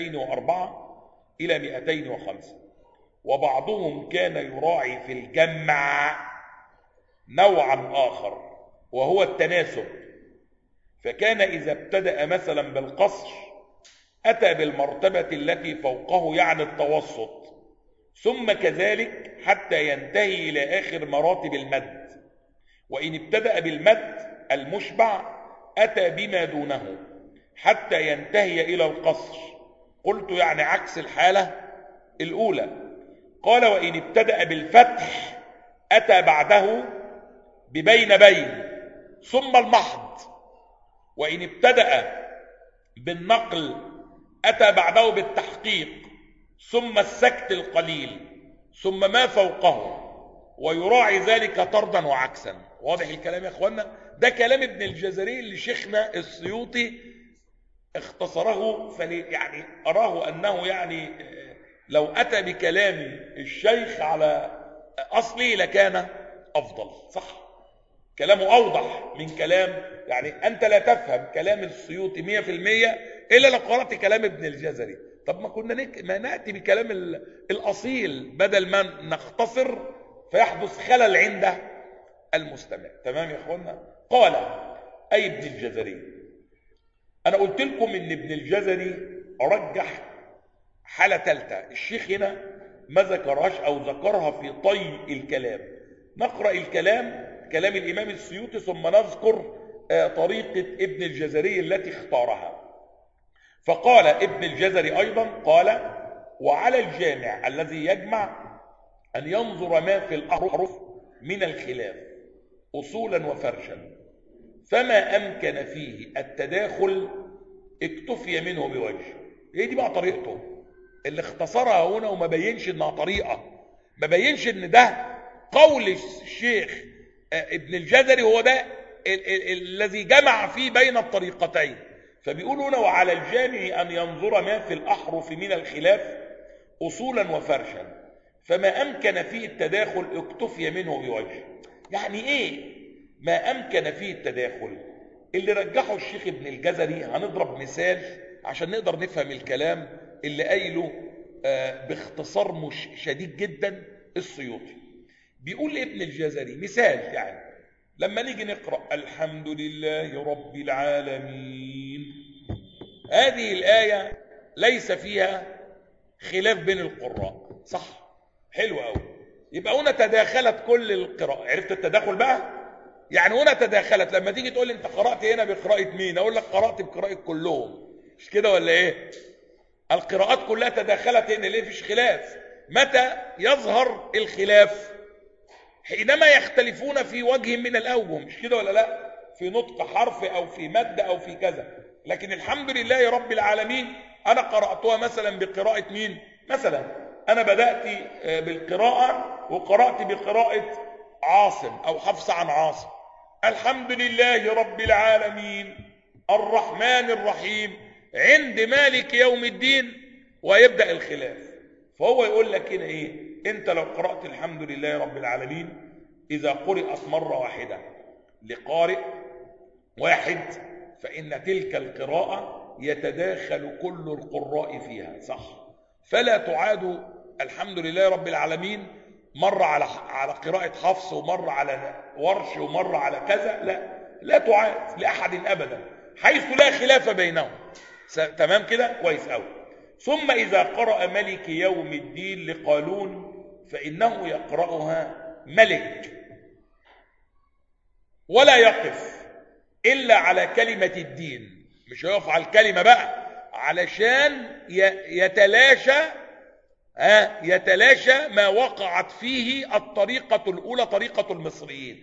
204 إلى 205: وبعضهم كان يراعي في الجمع نوعا آخر وهو التناسب، فكان إذا ابتدأ مثلا بالقصر أتى بالمرتبة التي فوقه يعني التوسط، ثم كذلك حتى ينتهي إلى آخر مراتب المد. وإن ابتدأ بالمد المشبع أتى بما دونه حتى ينتهي إلى القصر. قلت يعني عكس الحالة الأولى. قال وإن ابتدأ بالفتح أتى بعده ببين ثم المحض. وإن ابتدأ بالنقل أتى بعده بالتحقيق ثم السكت القليل ثم ما فوقه، ويراعي ذلك طردا وعكسا. واضح الكلام يا اخوانا؟ ده كلام ابن الجزري اللي شيخنا السيوطي اختصره، يعني أراه أنه يعني لو أتى بكلام الشيخ على أصله لكان أفضل. صح؟ كلامه أوضح من كلام، يعني أنت لا تفهم كلام السيوطي 100% إلا لو قرأت كلام ابن الجزري. طب ما كنا ما نأتي بكلام الأصيل بدل ما نختصر فيحدث خلل عند المستمع. تمام يا اخوانا؟ قال أي ابن الجزري. أنا قلت لكم إن ابن الجزري رجح حالة ثالثة، الشيخ هنا ما ذكرهاش أو ذكرها في طي الكلام. نقرأ كلام الإمام السيوطي ثم نذكر طريقة ابن الجزري التي اختارها. فقال ابن الجزري أيضا قال وعلى الجامع الذي يجمع أن ينظر ما في الأحرف من الخلاف أصولا وفرشا، فما أمكن فيه التداخل اكتفي منه بوجه. هي دي بقى طريقته اللي اختصرها هنا، وما بينش انها طريقة، ما بينش ان ده قول الشيخ ابن الجزري هو ده الذي جمع فيه بين الطريقتين. فبيقول هنا وعلى الجامع أن ينظر ما في الأحرف من الخلاف أصولا وفرشا، فما أمكن فيه التداخل اكتفي منه بوجه. يعني إيه ما أمكن فيه التداخل؟ اللي رجحه الشيخ ابن الجزري هنضرب مثال عشان نقدر نفهم الكلام اللي قايله باختصار مش شديد جدا السيوطي. بيقول ابن الجزري مثال، يعني لما نيجي نقرأ الحمد لله رب العالمين، هذه الآية ليس فيها خلاف بين القراء، صح؟ حلو قوي. يبقى هنا تداخلت كل القراءة. عرفت التداخل بقى؟ يعني هنا تداخلت. لما تيجي تقول لي انت قرأت هنا بقراءة مين، اقول لك قرأت بقراءة كلهم، مش كده ولا ايه؟ القراءات كلها تداخلت هنا. ليه فيش خلاف؟ متى يظهر الخلاف؟ حينما يختلفون في وجه من الأوجه، مش كده ولا لا؟ في نطق حرف أو في مد أو في كذا. لكن الحمد لله رب العالمين أنا قرأتها مثلا بقراءة مين؟ مثلا أنا بدأت بالقراءة وقرأت بقراءة عاصم أو حفص عن عاصم. الحمد لله رب العالمين الرحمن الرحيم عند مالك يوم الدين، ويبدأ الخلاف. فهو يقول لك هنا ايه؟ انت لو قرأت الحمد لله رب العالمين اذا قرأت مرة واحدة لقارئ واحد فإن تلك القراءة يتداخل كل القراء فيها، صح؟ فلا تعاد الحمد لله رب العالمين مرة على قراءة حفص ومرة على ورش ومرة على كذا، لا تعاد لأحد أبدا حيث لا خلاف بينهم. تمام كده؟ كويس أوي. ثم إذا قرأ ملك يوم الدين لقالون فإنه يقرأها ملك ولا يقف إلا على كلمة الدين. مش هيقف على الكلمة بقى علشان يتلاشى ما وقعت فيه الطريقة الأولى طريقة المصريين،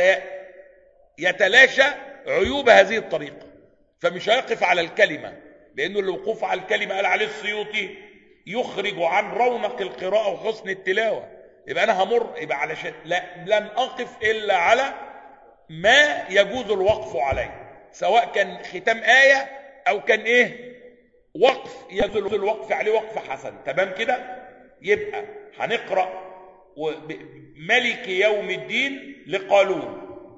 سيتلاشى عيوب هذه الطريقة، فمش هيقف على الكلمة، لأنه الوقوف على الكلمة قال عليه السيوطي يخرج عن رونق القراءة وحسن التلاوة. يبقى أنا همر، يبقى علشان لن أقف إلا على ما يجوز الوقف عليه، سواء كان ختام آية أو كان وقف يجوز الوقف عليه وقف حسن. تمام كده؟ يبقى هنقرأ ملك يوم الدين لقالون.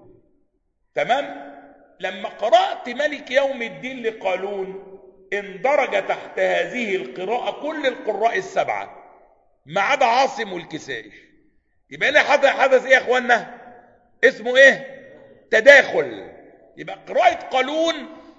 تمام؟ لما قرأت ملك يوم الدين لقالون اندرج تحت هذه القراءة كل القراء السبعة ما عدا عاصم والكسائي. يبقى هنا حدث يا اخوانا؟ اسمه تداخل. يبقى قراءة قالون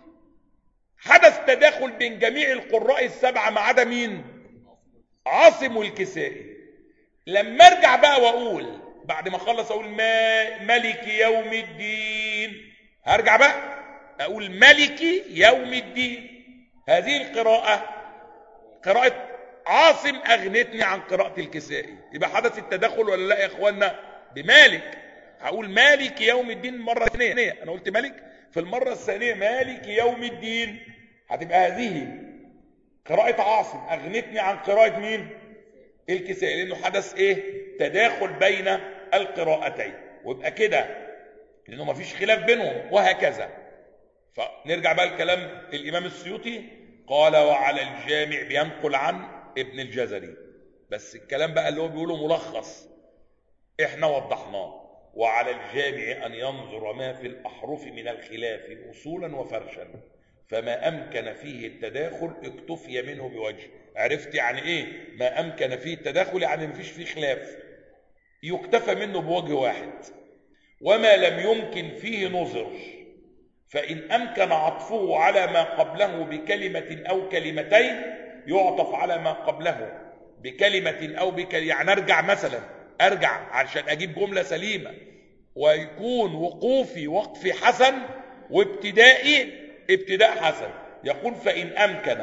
حدث تداخل بين جميع القراء السبعة ما عدا مين؟ عاصم والكسائي. لما ارجع بقى واقول بعد ما اخلص اقول ملك يوم الدين، هرجع بقى اقول ملك يوم الدين. هذه القراءة قراءة عاصم اغنتني عن قراءة الكسائي. يبقى حدث التداخل ولا لا يا اخوانا؟ بمالك هقول مالك يوم الدين مرة ثانية، انا قلت ملك في المرة الثانية مالك يوم الدين، هتبقى هذه قراءة عاصم اغنتني عن قراءة مين؟ الكسائي، لانه حدث تداخل بين القراءتين. ويبقى كده لانه ما فيش خلاف بينهم وهكذا. فنرجع بقى الكلام الامام السيوطي قال وعلى الجامع بينقل عن ابن الجزري، بس الكلام بقى اللي هو بيقوله ملخص احنا وضحناه. وعلى الجامع ان ينظر ما في الاحرف من الخلاف اصولا وفرشا، فما امكن فيه التداخل اكتفي منه بوجه. عرفت يعني ما امكن فيه التداخل؟ يعني مفيش فيه خلاف، يكتفى منه بوجه واحد. وما لم يمكن فيه نظر، فإن أمكن عطفه على ما قبله بكلمة أو كلمتين يعطف على ما قبله بكلمة أو يعني أرجع عشان أجيب جملة سليمة ويكون وقوفي وقفي حسن وابتدائي ابتداء حسن. يقول فإن أمكن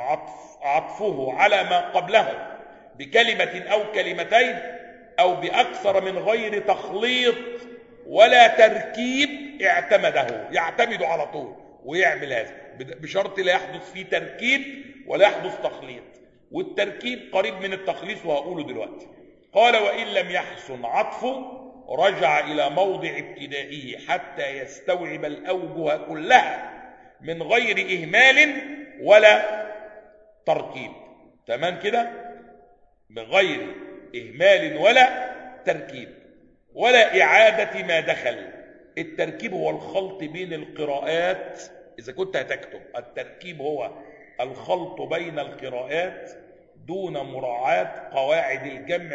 عطفه على ما قبله بكلمة أو كلمتين أو بأكثر من غير تخليط ولا تركيب اعتمده، يعتمد على طول ويعمل هذا، بشرط لا يحدث فيه تركيب ولا يحدث تخليط. والتركيب قريب من التخليص وهقوله دلوقتي. قال وإن لم يحسن عطفه رجع إلى موضع ابتدائه حتى يستوعب الأوجه كلها من غير إهمال ولا تركيب. تمام كده؟ من غير إهمال ولا تركيب ولا إعادة ما دخل. التركيب هو الخلط بين القراءات. إذا كنت هتكتب التركيب هو الخلط بين القراءات دون مراعاة قواعد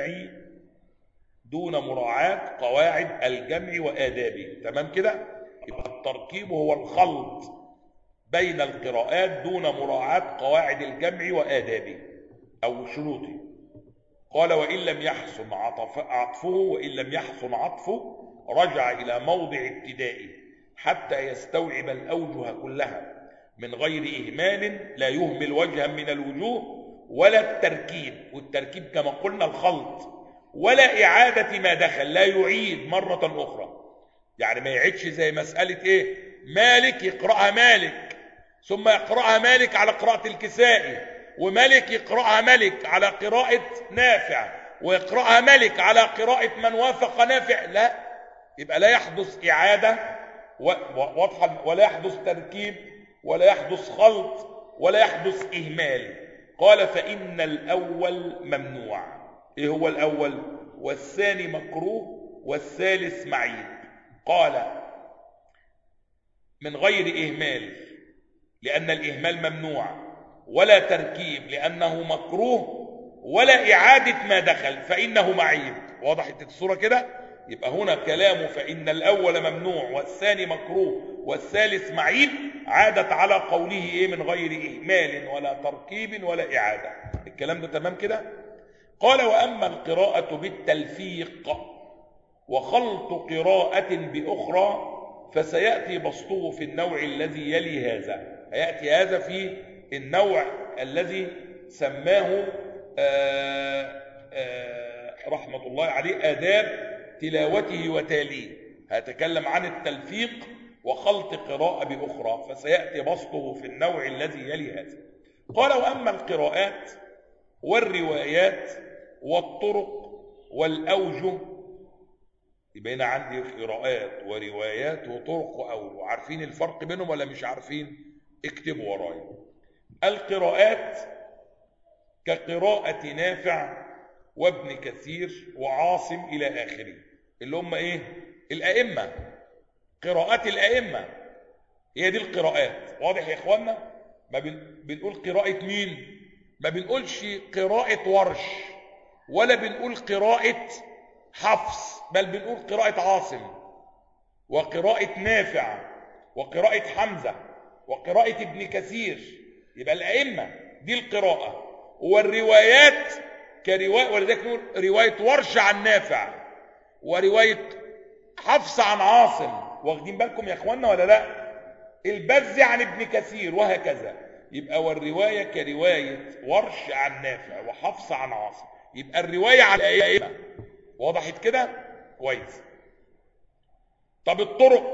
الجمع وآدابه. تمام كده؟ يبقى التركيب هو الخلط بين القراءات دون مراعاة قواعد الجمع وآدابه أو شروطه. قال وإن لم يحسن عطفه رجع إلى موضع ابتدائه حتى يستوعب الأوجه كلها من غير إهمال، لا يهمل وجها من الوجوه ولا التركيب. والتركيب كما قلنا الخلط، ولا إعادة ما دخل، لا يعيد مرة أخرى. يعني ما يعيدش زي مسألة مالك يقرأها مالك ثم يقرأها مالك على قراءة الكسائي، ومالك يقرأها مالك على قراءة نافع، ويقرأها مالك على قراءة من وافق نافع. لا، يبقى لا يحدث إعادة واضحة، ولا يحدث تركيب، ولا يحدث خلط، ولا يحدث إهمال. قال فإن الأول ممنوع. إيه هو الأول؟ والثاني مكروه والثالث معيب. قال من غير إهمال لأن الإهمال ممنوع، ولا تركيب لأنه مكروه، ولا إعادة ما دخل فإنه معيب. وضحت الصورة كده؟ يبقى هنا كلامه فإن الأول ممنوع والثاني مكروه والثالث معيب عادت على قوله إيه؟ من غير إهمال ولا تركيب ولا إعادة. الكلام ده تمام كده؟ قال وأما القراءة بالتلفيق وخلط قراءة بأخرى فسيأتي بسطه في النوع الذي يلي هذا. هيأتي هذا في النوع الذي سماه رحمة الله عليه آداب تلاوته وتاليه. هتكلم عن التلفيق وخلط قراءة بأخرى فسيأتي بسطه في النوع الذي يلي هذا. قال وأما القراءات والروايات والطرق والأوجه، يبقى هنا عندي قراءات وروايات وطرق وأوجه. عارفين الفرق بينهم ولا مش عارفين؟ اكتبوا ورايا. القراءات كقراءة نافع وابن كثير وعاصم إلى آخره، اللي هم إيه؟ الأئمة، قراءات الأئمة، هي دي القراءات. واضح يا إخوانا؟ ما بنقول قراءة مين؟ ما بنقولش قراءة ورش ولا بنقول قراءة حفص، بل بنقول قراءة عاصم وقراءة نافع وقراءة حمزة وقراءة ابن كثير. يبقى الأئمة دي القراءة. والروايات كرواية، ولذلك نقول رواية ورش عن نافع ورواية حفص عن عاصم. واخدين بالكم يا اخوانا ولا لا؟ البزي عن ابن كثير وهكذا. يبقى والرواية كرواية ورش عن نافع وحفص عن عاصم. يبقى الرواية على الأئمة. وضحت كده؟ كويس. طب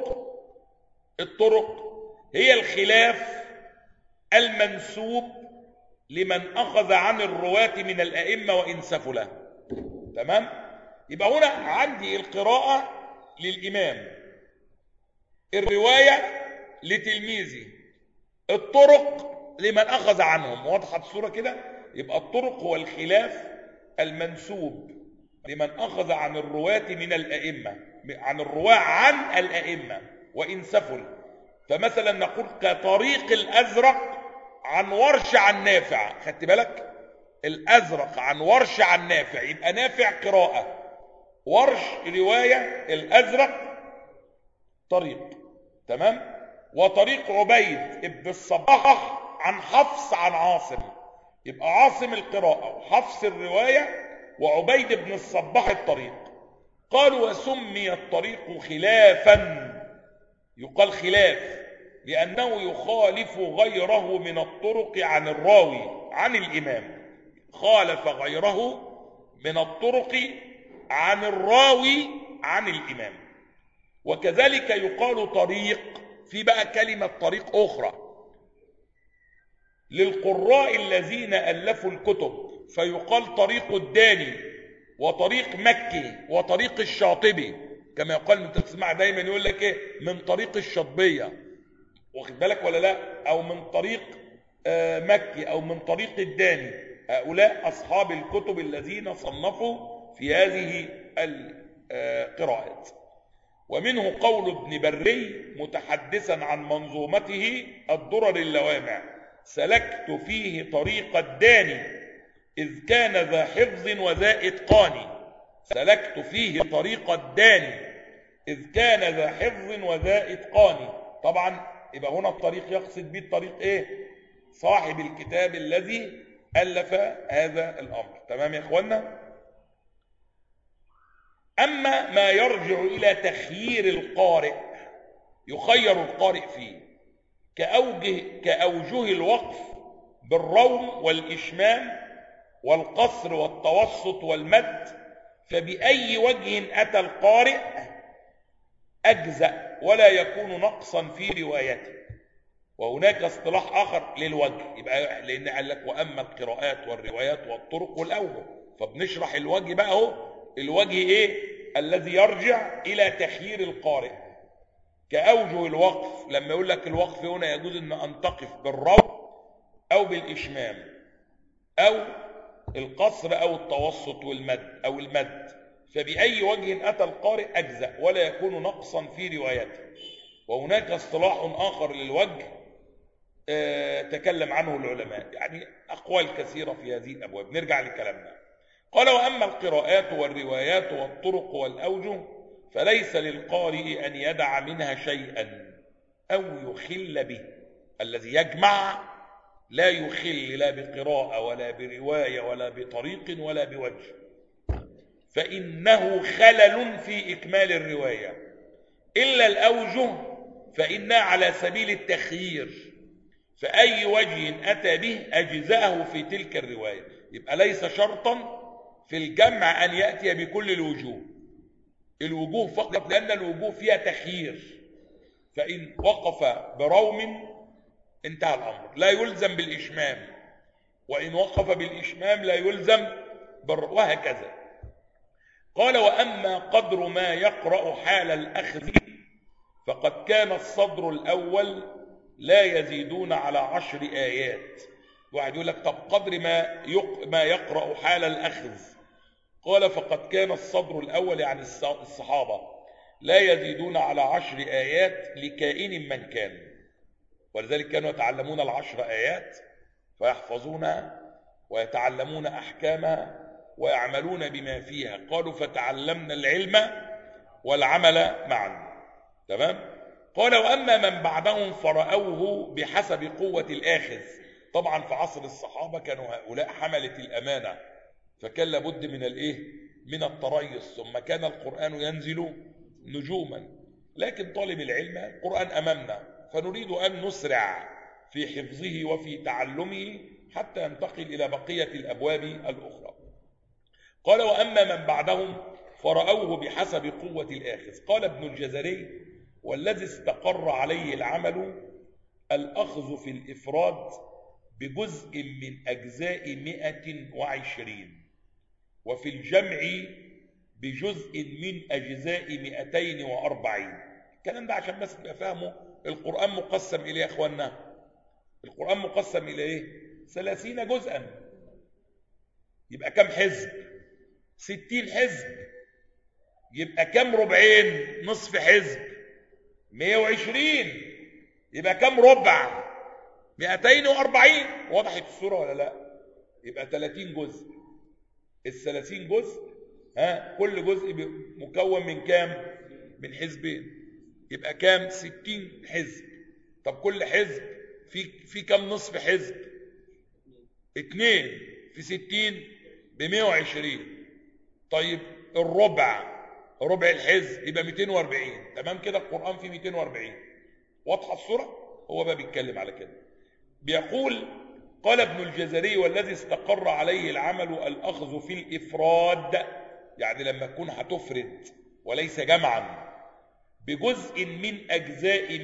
الطرق هي الخلاف المنسوب لمن أخذ عن الرواة من الأئمة وإن سفله. تمام؟ يبقى هنا عندي القراءة للإمام، الرواية لتلميذي، الطرق لمن أخذ عنهم. واضحة الصورة كده؟ يبقى الطرق هو الخلاف المنسوب لمن أخذ عن الرواة من الأئمة، عن الرواة عن الأئمة وإن سفل. فمثلا نقول كطريق الأزرق عن ورش عن نافع. خدت بالك؟ الأزرق عن ورش عن نافع، يبقى نافع قراءة، ورش رواية، الأزرق طريق. تمام؟ وطريق عبيد ابن الصباح عن حفص عن عاصم، يبقى عاصم القراءة وحفص الرواية وعبيد بن الصباح الطريق. قالوا وسمي الطريق خلافا، يقال خلاف لأنه يخالف غيره من الطرق عن الراوي عن الإمام. خالف غيره من الطرق عن الراوي عن الإمام. وكذلك يقال طريق، في بقى كلمة طريق أخرى للقراء الذين ألفوا الكتب، فيقال طريق الداني وطريق مكي وطريق الشاطبي، كما يقال. انت تسمع دايما يقول لك ايه؟ من طريق الشاطبية، واخد بالك ولا لا؟ او من طريق مكي او من طريق الداني. هؤلاء اصحاب الكتب الذين صنفوا في هذه القراءات. ومنه قول ابن بري متحدثا عن منظومته الدرر اللوامع: سلكت فيه طريق الداني إذ كان ذا حفظ وذا إتقان. سلكت فيه طريق الداني إذ كان ذا حفظ وذا إتقان. طبعا يبقى هنا الطريق يقصد به الطريق ايه؟ صاحب الكتاب الذي ألف هذا الأمر. تمام يا إخوانا؟ أما ما يرجع إلى تخيير القارئ، يخير القارئ فيه كأوجه الوقف بالروم والإشمام والقصر والتوسط والمد، فبأي وجه أتى القارئ أجزأ ولا يكون نقصا في روايته. وهناك اصطلاح آخر للوجه، يبقى لأن قال لك وأما القراءات والروايات والطرق والأوجه، فبنشرح الوجه بقى اهو. الوجه ايه؟ الذي يرجع إلى تخيير القارئ. كأوجه الوقف، لما يقول لك الوقف هنا يجوز أن تقف بالروم أو بالإشمام أو القصر أو التوسط والمد أو المد، فبأي وجه أتى القارئ أجزأ ولا يكون نقصا في روايته. وهناك اصطلاح آخر للوجه تكلم عنه العلماء، يعني أقوال كثيرة في هذه الأبواب، نرجع لكلامنا. قال: وأما القراءات والروايات والطرق والأوجه فليس للقارئ أن يدع منها شيئا أو يخل به. الذي يجمع لا يخل لا بقراءة ولا برواية ولا بطريق ولا بوجه، فإنه خلل في إكمال الرواية. إلا الأوجه فإنها على سبيل التخيير، فأي وجه أتى به أجزأه في تلك الرواية. يبقى ليس شرطا في الجمع أن يأتي بكل الوجوه فقط، لأن الوجوه فيها تخيير. فإن وقف بروم انتهى الأمر، لا يلزم بالإشمام، وإن وقف بالإشمام لا يلزم وهكذا. قال: وأما قدر ما يقرأ حال الأخذ فقد كان الصدر الأول لا يزيدون على 10 آيات. واحد يقول لك: طب قدر ما يقرأ حال الأخذ؟ قال: فقد كان الصدر الأول يعني الصحابة لا يزيدون على 10 آيات لكائن من كان، ولذلك كانوا يتعلمون 10 آيات فيحفظونها ويتعلمون أحكامها ويعملون بما فيها. قالوا: فتعلمنا العلم والعمل معا. تمام؟ قال: وأما من بعدهم فرأوه بحسب قوة الآخذ. طبعا في عصر الصحابة كانوا هؤلاء حملة الأمانة، فكان لابد من التريث، ثم كان القرآن ينزل نجوما. لكن طالب العلم القرآن أمامنا، فنريد أن نسرع في حفظه وفي تعلمه حتى ينتقل إلى بقية الأبواب الأخرى. قال: وأما من بعدهم فرأوه بحسب قوة الآخذ. قال ابن الجزري: والذي استقر عليه العمل الأخذ في الإفراد بجزء من أجزاء 120، وفي الجمع بجزء من أجزاء 240. الكلام ده عشان بس تبقى فاهمه. القرآن مقسم إليه يا أخوانا، القرآن مقسم إليه 30 جزءا. يبقى كم حزب؟ 60 حزب. يبقى كم ربعين؟ نصف حزب 120. يبقى كم ربع؟ 240. وضحت الصورة ولا لا؟ يبقى 30 جزء. ال30 جزء كل جزء مكون من كام؟ من حزبين. يبقى كام؟ 60 حزب. طب كل حزب في كم نصف حزب؟ 2 في 60 ب120. طيب الربع، ربع الحزب يبقى 240. تمام كده؟ القرآن فيه 240. واضحة الصورة؟ هو بقى بيتكلم على كده، بيقول: قال ابن الجزري: والذي استقر عليه العمل الأخذ في الإفراد، يعني لما تكون هتفرد وليس جمعا، بجزء من أجزاء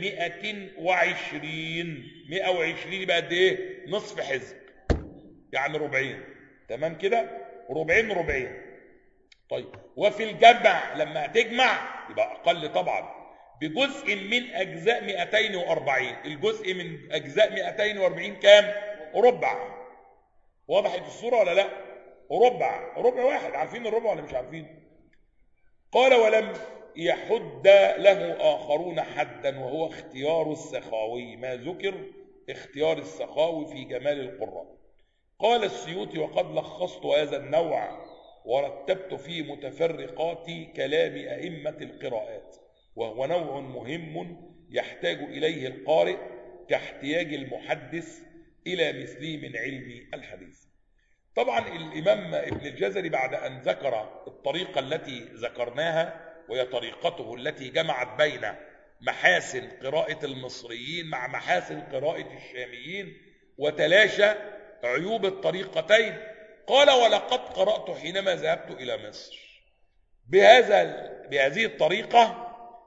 120. 120 يبقى قد إيه؟ نصف حزب، يعني ربعين. تمام كده؟ ربعين. طيب وفي الجمع لما هتجمع يبقى أقل طبعا، بجزء من أجزاء 240. الجزء من أجزاء 240 كام؟ ربع. وضحت الصورة ولا لا؟ ربع واحد. عارفين الربع ولا مش عارفين؟ قال: ولم يحد له آخرون حدا، وهو اختيار السخاوي. ما ذكر اختيار السخاوي في جمال القراء. قال السيوطي: وقد لخصت هذا النوع ورتبت فيه متفرقات كلام أئمة القراءات، وهو نوع مهم يحتاج إليه القارئ كاحتياج المحدث إلى مثله من علم الحديث. طبعا الإمام ابن الجزري بعد أن ذكر الطريقة التي ذكرناها، وهي طريقته التي جمعت بين محاسن قراءة المصريين مع محاسن قراءة الشاميين وتلاشى عيوب الطريقتين، قال: ولقد قرأت حينما ذهبت إلى مصر بهذه الطريقة،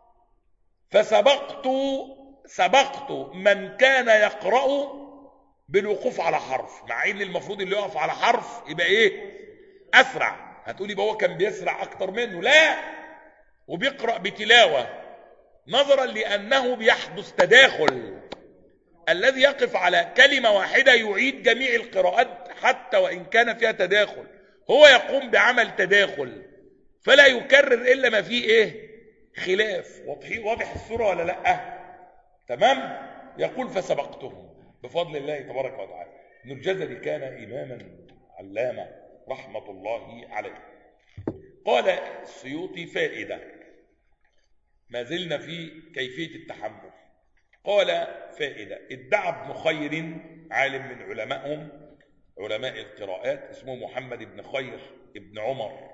فسبقت من كان يقرأ بالوقوف على حرف، مع ان المفروض اللي يقف على حرف يبقى ايه؟ اسرع. هتقولي يبقى هو كان بيسرع اكتر منه؟ لا، وبيقرأ بتلاوة، نظرا لأنه بيحدث تداخل. الذي يقف على كلمة واحدة يعيد جميع القراءات حتى وإن كان فيها تداخل، هو يقوم بعمل تداخل، فلا يكرر إلا ما فيه إيه؟ خلاف. واضح الصورة ولا لا؟ تمام؟ يقول: فسبقتهم. بفضل الله تبارك وتعالى. ابن الجزري كان إماما علامة رحمة الله عليه. قال السيوطي فائدة، ما زلنا في كيفية التحمل. قال فائدة: ادعى ابن خير، عالم من علمائهم علماء القراءات، اسمه محمد بن خير ابن عمر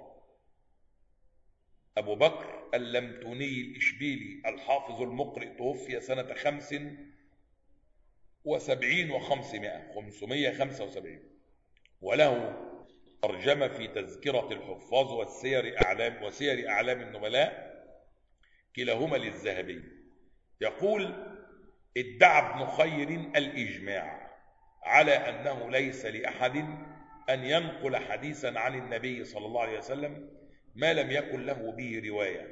أبو بكر اللمتوني الإشبيلي الحافظ المقرئ، توفي سنة 75 و500 575، وله ترجمة في تذكرة الحفاظ وسير أعلام النبلاء، كلاهما للذهبي. يقول: ادعى ابن خير الإجماع على أنه ليس لأحد أن ينقل حديثا عن النبي صلى الله عليه وسلم ما لم يكن له به رواية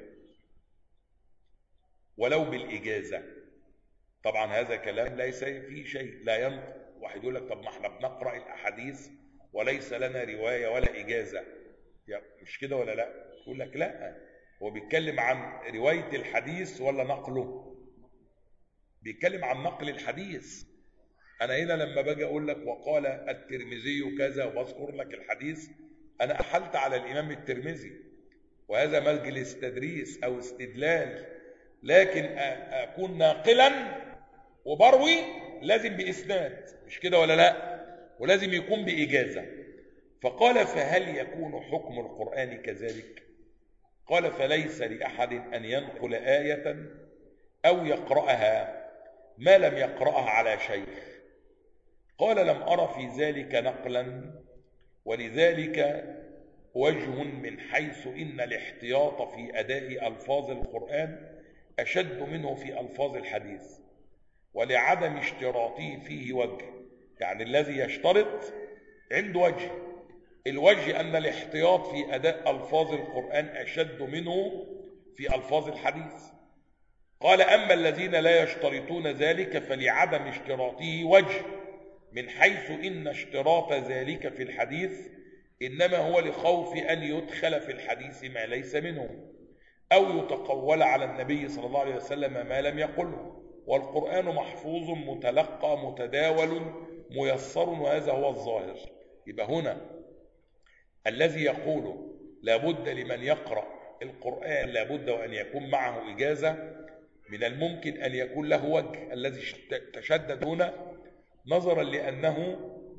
ولو بالإجازة. طبعا هذا كلام ليس فيه شيء، لا ينقل. واحد يقول لك: طب ما احنا بنقرأ الأحاديث وليس لنا رواية ولا إجازة، مش كده ولا لا؟ يقول لك لا، هو بيتكلم عن رواية الحديث ولا نقله؟ بيتكلم عن نقل الحديث. أنا هنا لما باجي أقول لك وقال الترمذي كذا وبذكر لك الحديث، أنا أحلت على الإمام الترمذي، وهذا مجلس تدريس أو استدلال. لكن أكون ناقلا وبروي لازم بإسناد، مش كده ولا لا؟ ولازم يكون بإجازة. فقال: فهل يكون حكم القرآن كذلك؟ قال: فليس لأحد أن ينقل آية أو يقرأها ما لم يقرأها على شيخ. قال: لم أرى في ذلك نقلا، ولذلك وجه من حيث إن الاحتياط في أداء ألفاظ القرآن أشد منه في ألفاظ الحديث، ولعدم اشتراطه فيه وجه. يعني الذي يشترط عنده وجه، الوجه أن الاحتياط في أداء ألفاظ القرآن أشد منه في ألفاظ الحديث. قال: أما الذين لا يشترطون ذلك فلعدم اشتراطه وجه، من حيث إن اشتراط ذلك في الحديث إنما هو لخوف أن يدخل في الحديث ما ليس منه، أو يتقول على النبي صلى الله عليه وسلم ما لم يقله. والقرآن محفوظ متلقى متداول ميسر، وهذا هو الظاهر. يبقى هنا الذي يقول لابد لمن يقرأ القرآن لابد وأن يكون معه إجازة، من الممكن أن يكون له وجه. الذي تشدد هنا نظرا لأنه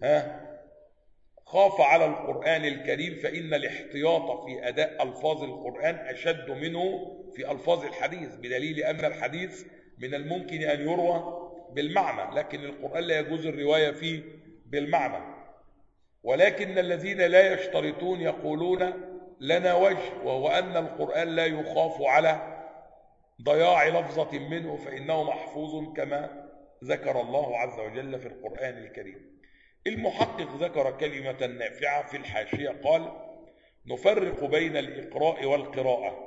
خاف على القرآن الكريم، فإن الاحتياط في أداء ألفاظ القرآن أشد منه في ألفاظ الحديث، بدليل أن الحديث من الممكن أن يروى بالمعنى، لكن القرآن لا يجوز الرواية فيه بالمعنى. ولكن الذين لا يشترطون يقولون لنا وجه، وهو أن القرآن لا يخاف على ضياع لفظة منه، فإنه محفوظ كما ذكر الله عز وجل في القرآن الكريم. المحقق ذكر كلمة نافعة في الحاشية، قال: نفرق بين الإقراء والقراءة.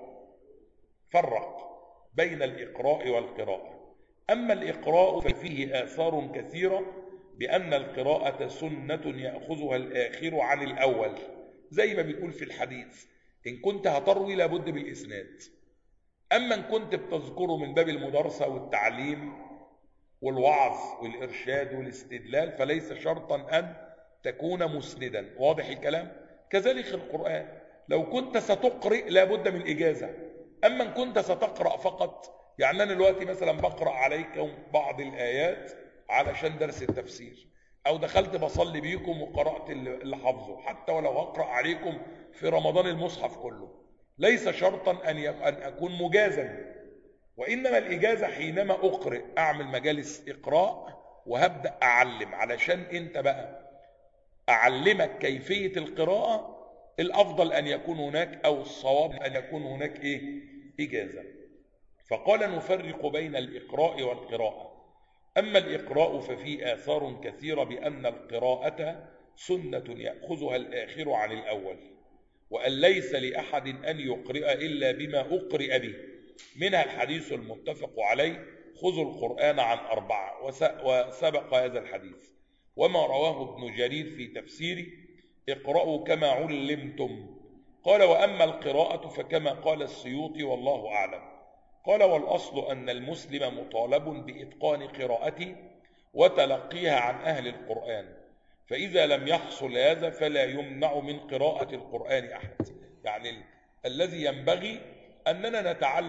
فرق بين الإقراء والقراءة. أما الإقراء ففيه آثار كثيرة بأن القراءة سنة يأخذها الآخر عن الأول، زي ما بيقول في الحديث: إن كنت هتروي لابد بالإسناد. أما إن كنت بتذكره من باب المدارسة والتعليم والوعظ والإرشاد والاستدلال فليس شرطا أن تكون مسندا. واضح الكلام؟ كذلك القرآن، لو كنت ستقرئ لابد من إجازة. أما إن كنت ستقرأ فقط، يعني أنا دلوقتي مثلا بقرأ عليكم بعض الآيات علشان درس التفسير، أو دخلت بصلي بيكم وقرأت اللي حافظه، حتى ولو أقرأ عليكم في رمضان المصحف كله، ليس شرطا أن أكون مجازا. وإنما الإجازة حينما أقرئ، أعمل مجالس إقراء وهبدأ أعلم، علشان أنت بقى أعلمك كيفية القراءة. الأفضل أن يكون هناك، أو الصواب أن يكون هناك إجازة. فقال: نفرق بين الإقراء والقراءة. أما الإقراء ففي آثار كثيرة بأن القراءة سنة يأخذها الآخر عن الأول، وأن ليس لأحد أن يقرئ إلا بما أقرئ به. منها الحديث المتفق عليه: خذوا القرآن عن 4، وسبق هذا الحديث. وما رواه ابن جرير في تفسيره: اقرأوا كما علمتم. قال: وأما القراءة فكما قال السيوطي والله أعلم. قال: والأصل أن المسلم مطالب بإتقان قراءته، وتلقيها عن أهل القرآن، فإذا لم يحصل هذا فلا يمنع من قراءة القرآن أحد. يعني الذي ينبغي أننا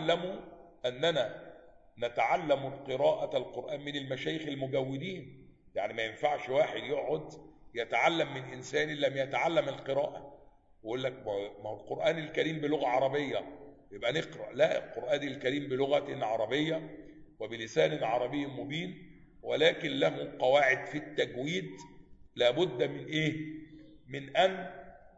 نتعلم قراءة القرآن من المشايخ المجودين. يعني ما ينفعش واحد يقعد يتعلم من إنسان لم يتعلم القراءة ويقول لك ما هو القرآن الكريم بلغة عربية يبقى نقرأ. لا، القرآن الكريم بلغة عربية وبلسان عربي مبين، ولكن له قواعد في التجويد لابد من من أن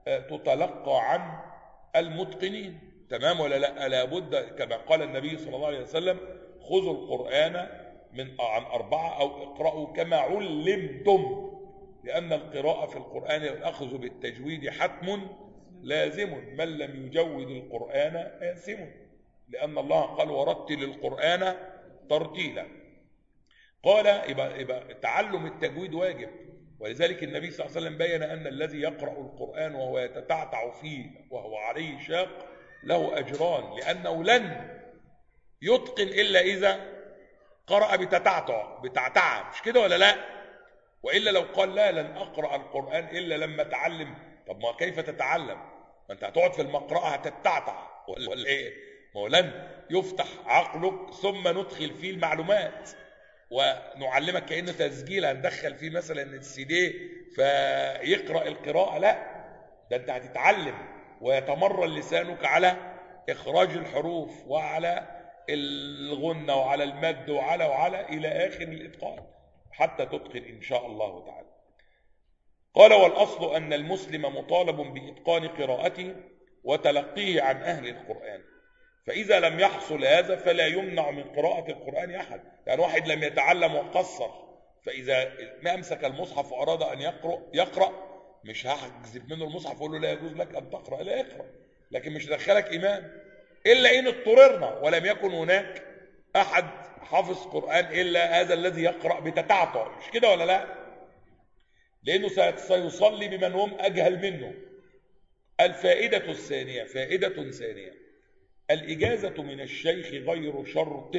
تتلقى عن المتقنين. تمام ولا لا؟ لابد كما قال النبي صلى الله عليه وسلم: خذوا القرآن عن 4 أو اقرأوا كما علمتم، لأن القراءة في القرآن والأخذ بالتجويد حتم لازم، من لم يجود القرآن آثم، لأن الله قال: ورتل القرآن ترتيلا. قال يبقى تعلم التجويد واجب، ولذلك النبي صلى الله عليه وسلم بين أن الذي يقرأ القرآن وهو يتتعتع فيه وهو عليه شاق له أجران، لأنه لن يتقن إلا إذا قرأ بتعتع، مش كده ولا لا؟ وإلا لو قال لا لن أقرأ القرآن إلا لما أتعلم، طب ما كيف تتعلم؟ ما أنت هتقعد في المقرأة هتتعتع ولا إيه؟ ما هو لن يفتح عقلك ثم ندخل فيه المعلومات ونعلمك كأنه تسجيل هندخل فيه مثلا السي دي فيقرأ القراءة. لا، ده أنت هتتعلم ويتمرن لسانك على إخراج الحروف وعلى الغنة وعلى المد وعلى إلى آخر الإتقان حتى تتقن إن شاء الله تعالى. قال: والأصل أن المسلم مطالب بإتقان قراءته وتلقيه عن أهل القرآن، فإذا لم يحصل هذا فلا يمنع من قراءة القرآن أحد. يعني واحد لم يتعلم وقصر، فإذا ما أمسك المصحف وأراد أن يقرأ مش هحجزب منه المصحف وأقول له لا يجوز لك أن تقرأ، لا يقرأ، لكن مش دخلك إمام إلا إن اضطررنا ولم يكن هناك أحد حافظ قرآن إلا هذا الذي يقرأ بتتعتع، مش كده ولا لا؟ لأنه سيصلي بمن هم أجهل منه. الفائدة الثانية، فائدة ثانية: الإجازة من الشيخ غير شرط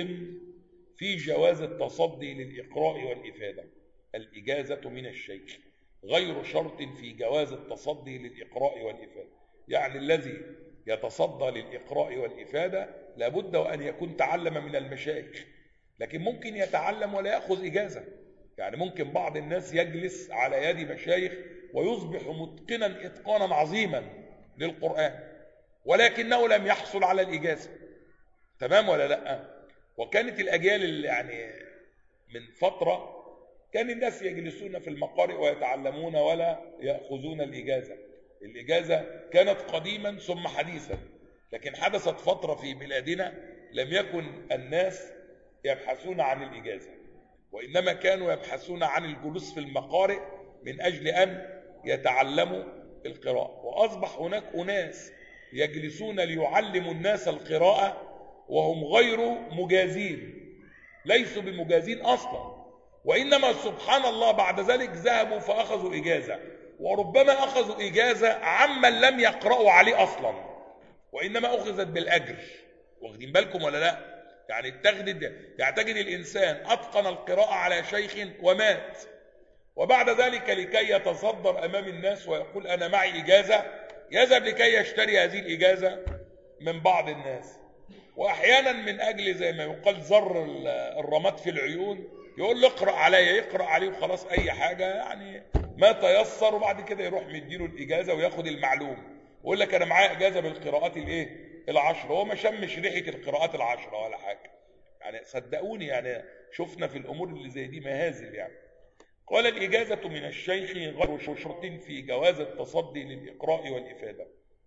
في جواز التصدي للإقراء والإفادة. الإجازة من الشيخ غير شرط في جواز التصدي للإقراء والإفادة. يعني الذي يتصدى للإقراء والإفادة لابد وأن يكون تعلم من المشايخ، لكن ممكن يتعلم ولا يأخذ إجازة. يعني ممكن بعض الناس يجلس على يد مشايخ ويصبح متقنا إتقانا عظيما للقرآن ولكنه لم يحصل على الإجازة. تمام ولا لا؟ وكانت الأجيال اللي يعني من فترة كان الناس يجلسون في المقارئ ويتعلمون ولا يأخذون الإجازة. الإجازة كانت قديما ثم حديثا، لكن حدثت فترة في بلادنا لم يكن الناس يبحثون عن الإجازة، وإنما كانوا يبحثون عن الجلوس في المقارئ من أجل أن يتعلموا القراءة. وأصبح هناك أناس يجلسون ليعلموا الناس القراءة وهم غير مجازين، ليسوا بمجازين أصلا، وإنما سبحان الله بعد ذلك ذهبوا فأخذوا إجازة، وربما أخذوا إجازة عمن لم يقرأوا عليه أصلا، وإنما أخذت بالأجر. واخدين بالكم ولا لا؟ يعني تجد الإنسان أتقن القراءة على شيخ ومات، وبعد ذلك لكي يتصدر أمام الناس ويقول أنا معي إجازة يذهب لكي يشتري هذه الإجازة من بعض الناس، وأحيانا من أجل زي ما يقال زر الرماد في العيون يقول له اقرأ عليا، يقرأ عليه وخلاص أي حاجة يعني ما تيسر، وبعد كده يروح مديله الإجازة وياخد المعلوم ويقول لك أنا معايا إجازة بالقراءات العشرة، هو ما شمش ريحة القراءات العشرة ولا حاجة. يعني صدقوني يعني شفنا في الأمور اللي زي دي مهازل يعني. قال: الإجازة من الشيخ غير شرط في جواز التصدي للإقراء والإفادة،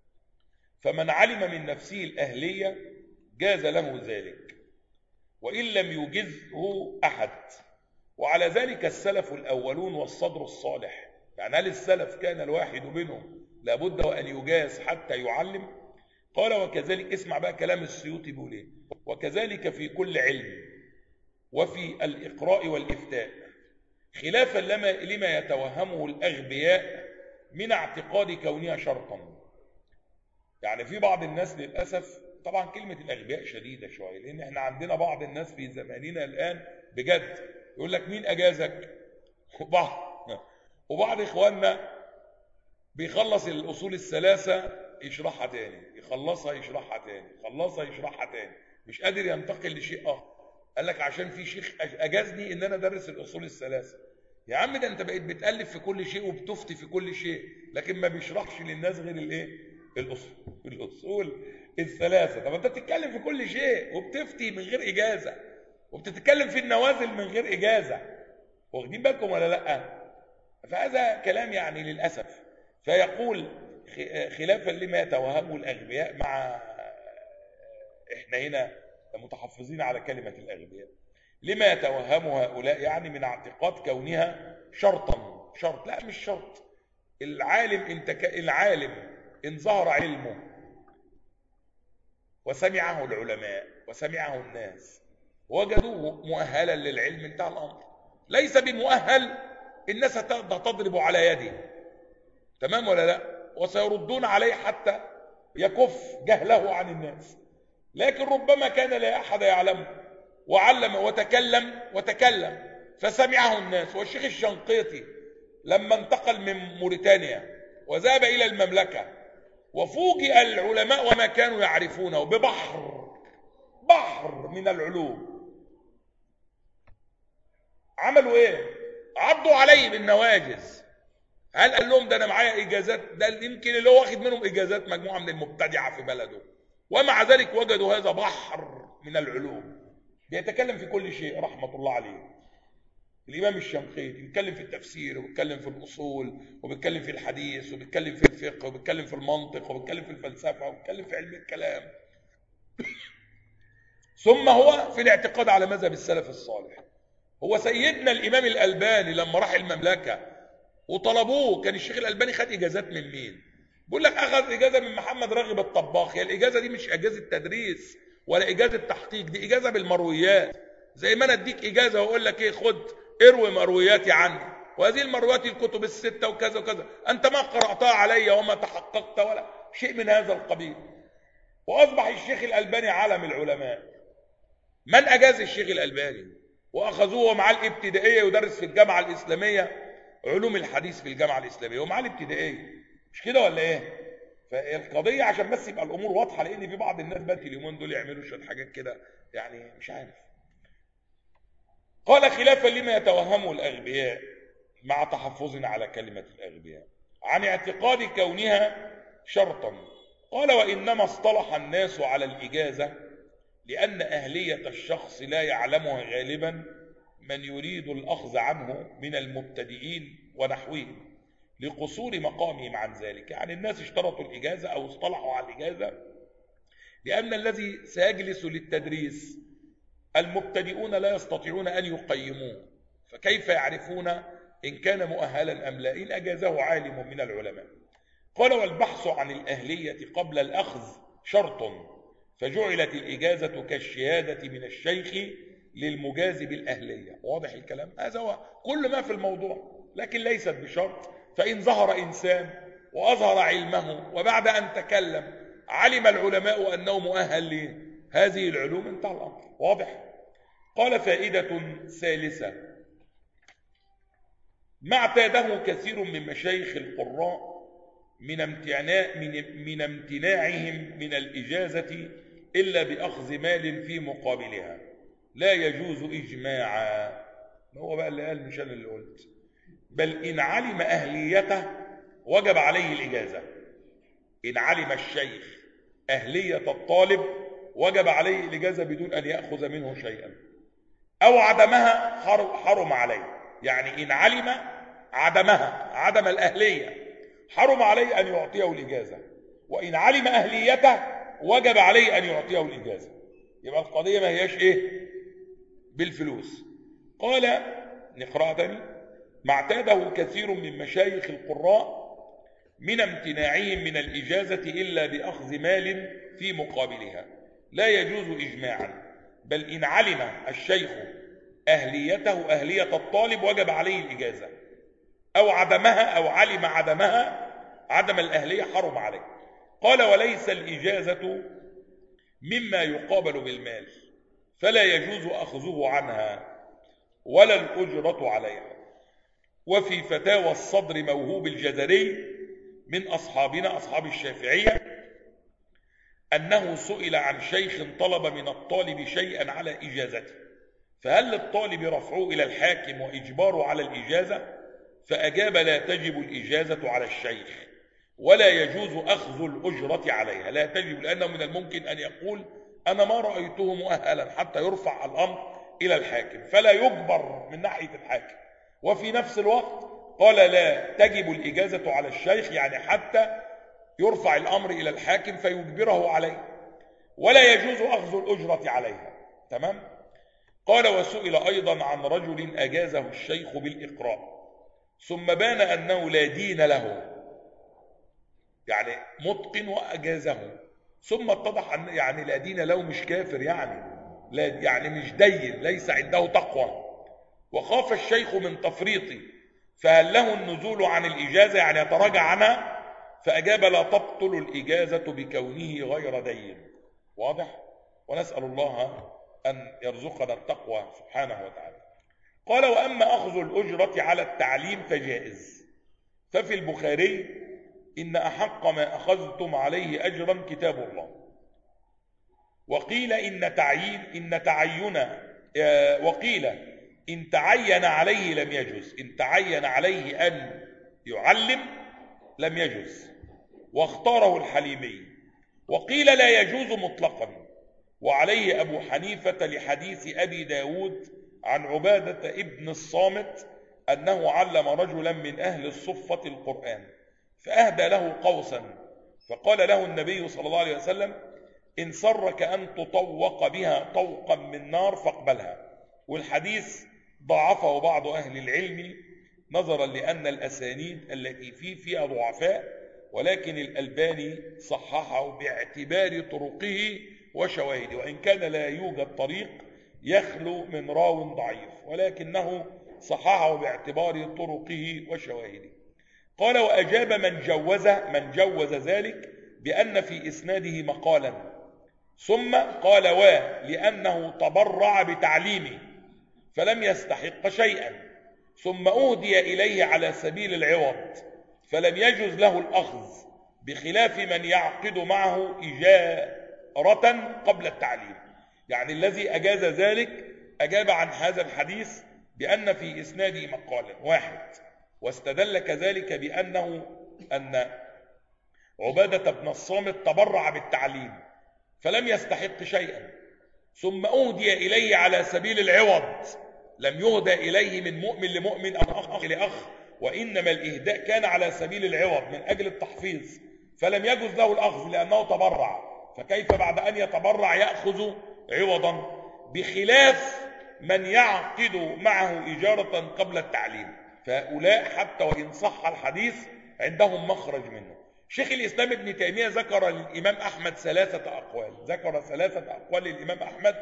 فمن علم من نفسه الأهلية جاز له ذلك وإن لم يجزه أحد، وعلى ذلك السلف الأولون والصدر الصالح. يعني هل السلف كان الواحد منهم لابد وأن يجاز حتى يعلم؟ قال: وكذلك، اسمع بقى كلام السيوطي بيقول ايه: وكذلك في كل علم وفي الإقراء والإفتاء، خلافا لما يتوهمه الأغبياء من اعتقاد كونها شرطا. يعني في بعض الناس للأسف، طبعا كلمة الأغبياء شديدة شوية، لأن احنا عندنا بعض الناس في زماننا الآن بجد يقول لك مين أجازك؟ وبعض إخواننا بيخلص الأصول الثلاثة يشرحها تاني، يخلصها يشرحها تاني، يخلصها يشرحها تاني، مش قادر ينتقل لشيء آخر. قال لك عشان في شيخ أجازني إن أنا أدرس الأصول الثلاثة. يا عم ده أنت بقيت بتألف في كل شيء وبتفتي في كل شيء، لكن ما بيشرحش للناس غير الإيه؟ الأصول الثلاثة. طب أنت بتتكلم في كل شيء وبتفتي من غير إجازة، وبتتكلم في النوازل من غير إجازة، واخدين بالكم ولا لأ؟ فهذا كلام يعني للأسف. فيقول خلافا لما يتوهمه الأغبياء، مع إحنا هنا متحفظين على كلمة الأغبياء، لما يتوهمه هؤلاء يعني من اعتقاد كونها شرطا. شرط؟ لا مش شرط. العالم إن ظهر علمه وسمعه العلماء وسمعه الناس وجدوه مؤهلا للعلم انتهى الأمر. ليس بمؤهل، الناس تضرب على يده، تمام ولا لا؟ وسيردون عليه حتى يكف جهله عن الناس. لكن ربما كان لا أحد يعلمه وعلم وتكلم فسمعه الناس. والشيخ الشنقيطي لما انتقل من موريتانيا وذهب إلى المملكة وفوجئ العلماء وما كانوا يعرفونه بحر من العلوم، عملوا ايه؟ عضوا عليه بالنواجذ. هل قال لهم ده انا معايا اجازات؟ ده يمكن اللي هو واخد منهم اجازات مجموعه من المبتدعه في بلده، ومع ذلك وجدوا هذا بحر من العلوم بيتكلم في كل شيء رحمه الله عليه. الامام الشنقيطي بيتكلم في التفسير وبيتكلم في الاصول وبيتكلم في الحديث وبيتكلم في الفقه وبيتكلم في المنطق وبيتكلم في الفلسفه وبيتكلم في علم الكلام. ثم هو في الاعتقاد على مذهب السلف الصالح. هو سيدنا الامام الالباني لما راح المملكه وطلبوه، كان الشيخ الالباني خد اجازات من مين؟ بيقول لك اخذ اجازه من محمد راغب الطباخ. هي الاجازه دي مش اجازه تدريس ولا اجازه تحقيق، دي اجازه بالمرويات. زي ما انا اديك اجازه واقول لك ايه، خد اروي مروياتي عني، وهذه المرويات الكتب السته وكذا وكذا، انت ما قراتها علي وما تحققت ولا شيء من هذا القبيل. واصبح الشيخ الالباني عالم العلماء. من اجاز الشيخ الالباني؟ واخذوه معاه الابتدائيه يدرس في الجامعه الاسلاميه علوم الحديث في الجامعه الاسلاميه ومعاه الابتدائيه، مش كده ولا ايه؟ فالقضيه عشان بس يبقى الامور واضحه، لان في بعض الناس بقى اليومين دول يعملوا شويه حاجات كده يعني مش عارف. قال خلافا لما يتوهمه الاغبياء مع تحفظنا على كلمه الاغبياء عن اعتقاد كونها شرطا. قال وانما اصطلح الناس على الاجازه لان اهليه الشخص لا يعلمها غالبا من يريد الأخذ عنه من المبتدئين ونحوهم لقصور مقامهم عن ذلك. يعني الناس اشترطوا الإجازة أو اصطلحوا على الإجازة لأن الذي سيجلس للتدريس المبتدئون لا يستطيعون أن يقيموه، فكيف يعرفون إن كان مؤهلا أم لا؟ إن أجازه عالم من العلماء. قال والبحث عن الأهلية قبل الأخذ شرط، فجعلت الإجازة كالشهادة من الشيخ للمجاز بالأهلية. واضح الكلام؟ هذا هو كل ما في الموضوع، لكن ليست بشرط. فإن ظهر إنسان وأظهر علمه وبعد أن تكلم علم العلماء أنه مؤهل لهذه العلوم انتهى الأمر. واضح؟ قال فائدة ثالثة ما اعتاده كثير من مشايخ القراء من امتناعهم من الإجازة إلا بأخذ مال في مقابلها لا يجوز إجماعا. ما هو بقى اللي قال، مش أنا اللي قلت. بل إن علم أهليته وجب عليه الإجازة. إن علم الشيخ أهلية الطالب وجب عليه الإجازة بدون أن يأخذ منه شيئا، أو عدمها حرم عليه. يعني إن علم عدمها، عدم الأهلية، حرم عليه أن يعطيه الإجازة. وإن علم أهليته وجب عليه أن يعطيه الإجازة. يبقى القضية ما هياش إيه؟ بالفلوس. قال نقرأ تاني ما اعتاده كثير من مشايخ القراء من امتناعهم من الإجازة إلا بأخذ مال في مقابلها لا يجوز إجماعا. بل إن علم الشيخ أهليته أهلية الطالب وجب عليه الإجازة، أو عدمها أو علم عدمها، عدم الأهلية حرم عليه. قال وليس الإجازة مما يقابل بالمال فلا يجوز أخذه عنها. ولا الأجرة عليها. وفي فتاوى الصدر موهوب الجزري من أصحابنا أصحاب الشافعية أنه سئل عن شيخ طلب من الطالب شيئا على إجازته، فهل للطالب رفعه إلى الحاكم وإجباره على الإجازة؟ فأجاب: لا تجب الإجازة على الشيخ ولا يجوز أخذ الأجرة عليها. لا تجب، لأنه من الممكن أن يقول أنا ما رأيته مؤهلا حتى يرفع الأمر إلى الحاكم، فلا يجبر من ناحية الحاكم. وفي نفس الوقت قال لا تجب الإجازة على الشيخ، يعني حتى يرفع الأمر إلى الحاكم فيجبره عليه، ولا يجوز أخذ الأجرة عليها. تمام؟ قال: وسئل أيضا عن رجل أجازه الشيخ بالإقراء ثم بان أنه لا دين له، يعني متقن وأجازه، ثم اتضح أن يعني لا دين له مش كافر، يعني مش دين، ليس عنده تقوى، وخاف الشيخ من تفريطه، فهل له النزول عن الإجازة، يعني يتراجع عنها؟ فأجاب: لا تبطل الإجازة بكونه غير دين. واضح؟ ونسأل الله أن يرزقنا التقوى سبحانه وتعالى. قال: وأما أخذ الأجرة على التعليم فجائز، ففي البخاري: إن أحق ما أخذتم عليه أجرا كتاب الله. وقيل وقيل إن تعين عليه لم يجوز، إن تعين عليه أن يعلم لم يجوز، واختاره الحليمي. وقيل لا يجوز مطلقا، وعليه أبو حنيفة لحديث أبي داود عن عبادة ابن الصامت أنه علم رجلا من أهل الصفة القرآن فأهدى له قوسا، فقال له النبي صلى الله عليه وسلم: إن سرك أن تطوق بها طوقا من نار فاقبلها. والحديث ضعفه بعض أهل العلم نظرا لأن الأسانيد التي فيها ضعفاء، ولكن الألباني صححه باعتبار طرقه وشواهده، وإن كان لا يوجد طريق يخلو من راو ضعيف، ولكنه صححه باعتبار طرقه وشواهده. قال: وأجاب من جوز ذلك بأن في إسناده مقالا، ثم قال: لأنه تبرع بتعليمه فلم يستحق شيئا، ثم أهدي إليه على سبيل العوض فلم يجوز له الأخذ، بخلاف من يعقد معه إجارة قبل التعليم. يعني الذي أجاز ذلك أجاب عن هذا الحديث بأن في إسناده مقالا واحد، واستدل كذلك أن عبادة بن الصامت تبرع بالتعليم فلم يستحق شيئا، ثم أهدي إليه على سبيل العوض، لم يهدى إليه من مؤمن لمؤمن أو أخ لأخ، وإنما الإهداء كان على سبيل العوض من أجل التحفيظ، فلم يجوز له الأخذ لأنه تبرع، فكيف بعد أن يتبرع يأخذ عوضا؟ بخلاف من يعقد معه إجارة قبل التعليم، فهؤلاء حتى وإن صح الحديث عندهم مخرج منه. شيخ الإسلام ابن تيمية ذكر للإمام أحمد ثلاثة أقوال للإمام أحمد،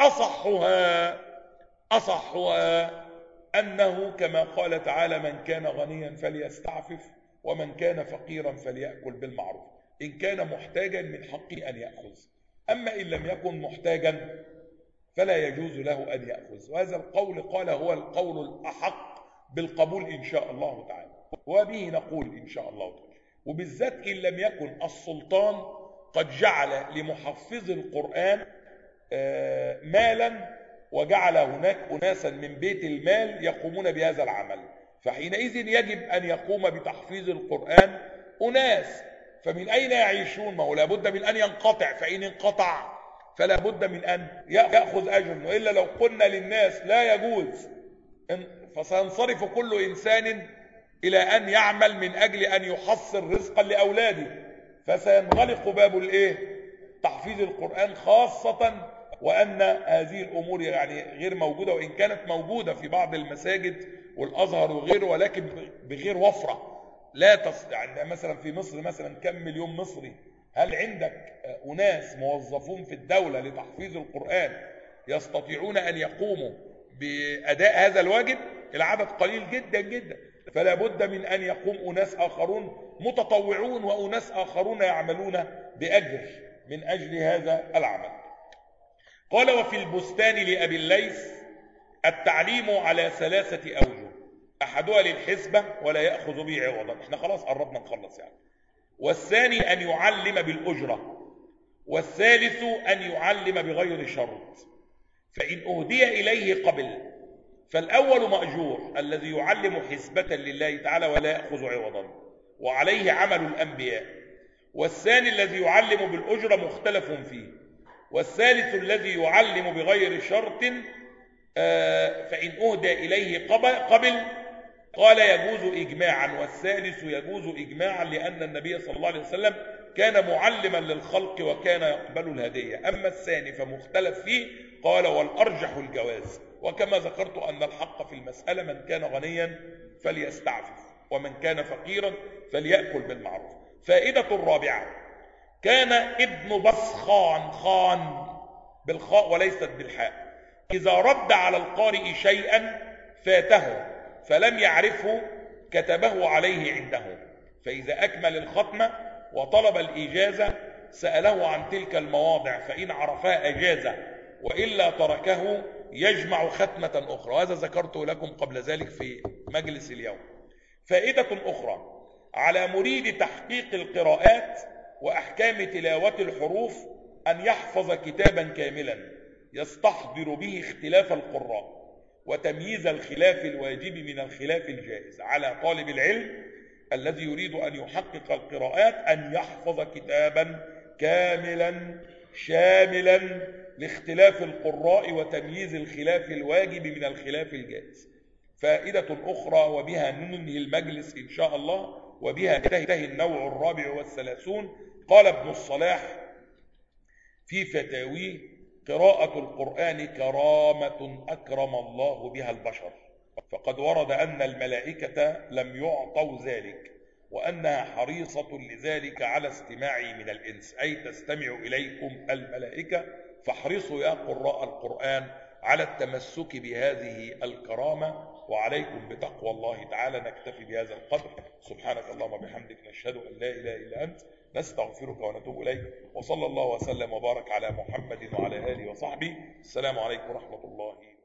أصحها أنه كما قال تعالى: من كان غنيا فليستعفف ومن كان فقيرا فليأكل بالمعروف، إن كان محتاجا من حقه أن يأخذ، أما إن لم يكن محتاجا فلا يجوز له أن يأخذ. وهذا القول قال هو القول الأحق بالقبول إن شاء الله تعالى، وبه نقول إن شاء الله تعالى. وبالذات إن لم يكن السلطان قد جعل لمحفظ القرآن مالا، وجعل هناك أناسا من بيت المال يقومون بهذا العمل، فحينئذ يجب أن يقوم بتحفيظ القرآن أناس، فمن أين يعيشون؟ ما هو لابد من أن ينقطع، فإن انقطع فلا بد من أن يأخذ أجر، وإلا لو قلنا للناس لا يجوز فسينصرف كل إنسان إلى أن يعمل من أجل أن يحصل رزقا لأولاده، فسينغلق باب تحفيظ القرآن، خاصة وأن هذه الأمور يعني غير موجودة، وإن كانت موجودة في بعض المساجد والأزهر وغيره، ولكن بغير وفرة. يعني مثلا في مصر مثلا كم مليون مصري؟ هل عندك أناس موظفون في الدولة لتحفيظ القرآن يستطيعون أن يقوموا بأداء هذا الواجب؟ العدد قليل جدا جدا، فلا بد من أن يقوم أناس آخرون متطوعون وأناس آخرون يعملون بأجر من أجل هذا العمل. قال: وفي البستان لأبي الليث: التعليم على 3 أوجه، أحدها للحسبة ولا يأخذ به عوضا، احنا خلاص قربنا نخلص يعني. والثاني أن يعلم بالأجرة، والثالث أن يعلم بغير شرط، فإن أهدي إليه قبل. فالأول مأجور الذي يعلم حسبة لله تعالى ولا يأخذ عوضا، وعليه عمل الأنبياء. والثاني الذي يعلم بالأجرة مختلف فيه. والثالث الذي يعلم بغير شرط فإن أهدى إليه قبل قال يجوز إجماعا، والثالث يجوز إجماعا لأن النبي صلى الله عليه وسلم كان معلما للخلق وكان يقبل الهدية. أما الثاني فمختلف فيه، قال والأرجح الجواز. وكما ذكرت أن الحق في المسألة من كان غنيا فليستعفف، ومن كان فقيرا فليأكل بالمعروف. فائدة الرابعة: كان ابن بسخان، خان بالخاء وليست بالحاء، إذا رد على القارئ شيئا فاته فلم يعرفه كتبه عليه عنده، فإذا أكمل الختمة وطلب الإجازة سأله عن تلك المواضع، فإن عرفها أجازه، وإلا تركه يجمع ختمة أخرى. وهذا ذكرته لكم قبل ذلك في مجلس اليوم. فائدة أخرى: على مريد تحقيق القراءات وأحكام تلاوة الحروف أن يحفظ كتابا كاملا يستحضر به اختلاف القراء وتمييز الخلاف الواجب من الخلاف الجائز. على طالب العلم الذي يريد أن يحقق القراءات أن يحفظ كتابا كاملا شاملا لاختلاف القراء وتمييز الخلاف الواجب من الخلاف الجائز. فائدة أخرى وبها ننهي المجلس إن شاء الله، وبها ينتهي النوع الرابع والثلاثون. قال ابن الصلاح في فتاويه: قراءة القرآن كرامة أكرم الله بها البشر، فقد ورد أن الملائكة لم يعطوا ذلك، وأنها حريصة لذلك على استماعي من الإنس، أي تستمع إليكم الملائكة، فاحرصوا يا قراء القرآن على التمسك بهذه الكرامة، وعليكم بتقوى الله تعالى. نكتفي بهذا القدر. سبحانك اللهم وبحمدك، نشهد أن لا إله إلا أنت، نستغفرك ونتوب إليك، وصلى الله وسلم وبارك على محمد وعلى آله وصحبه. السلام عليكم ورحمة الله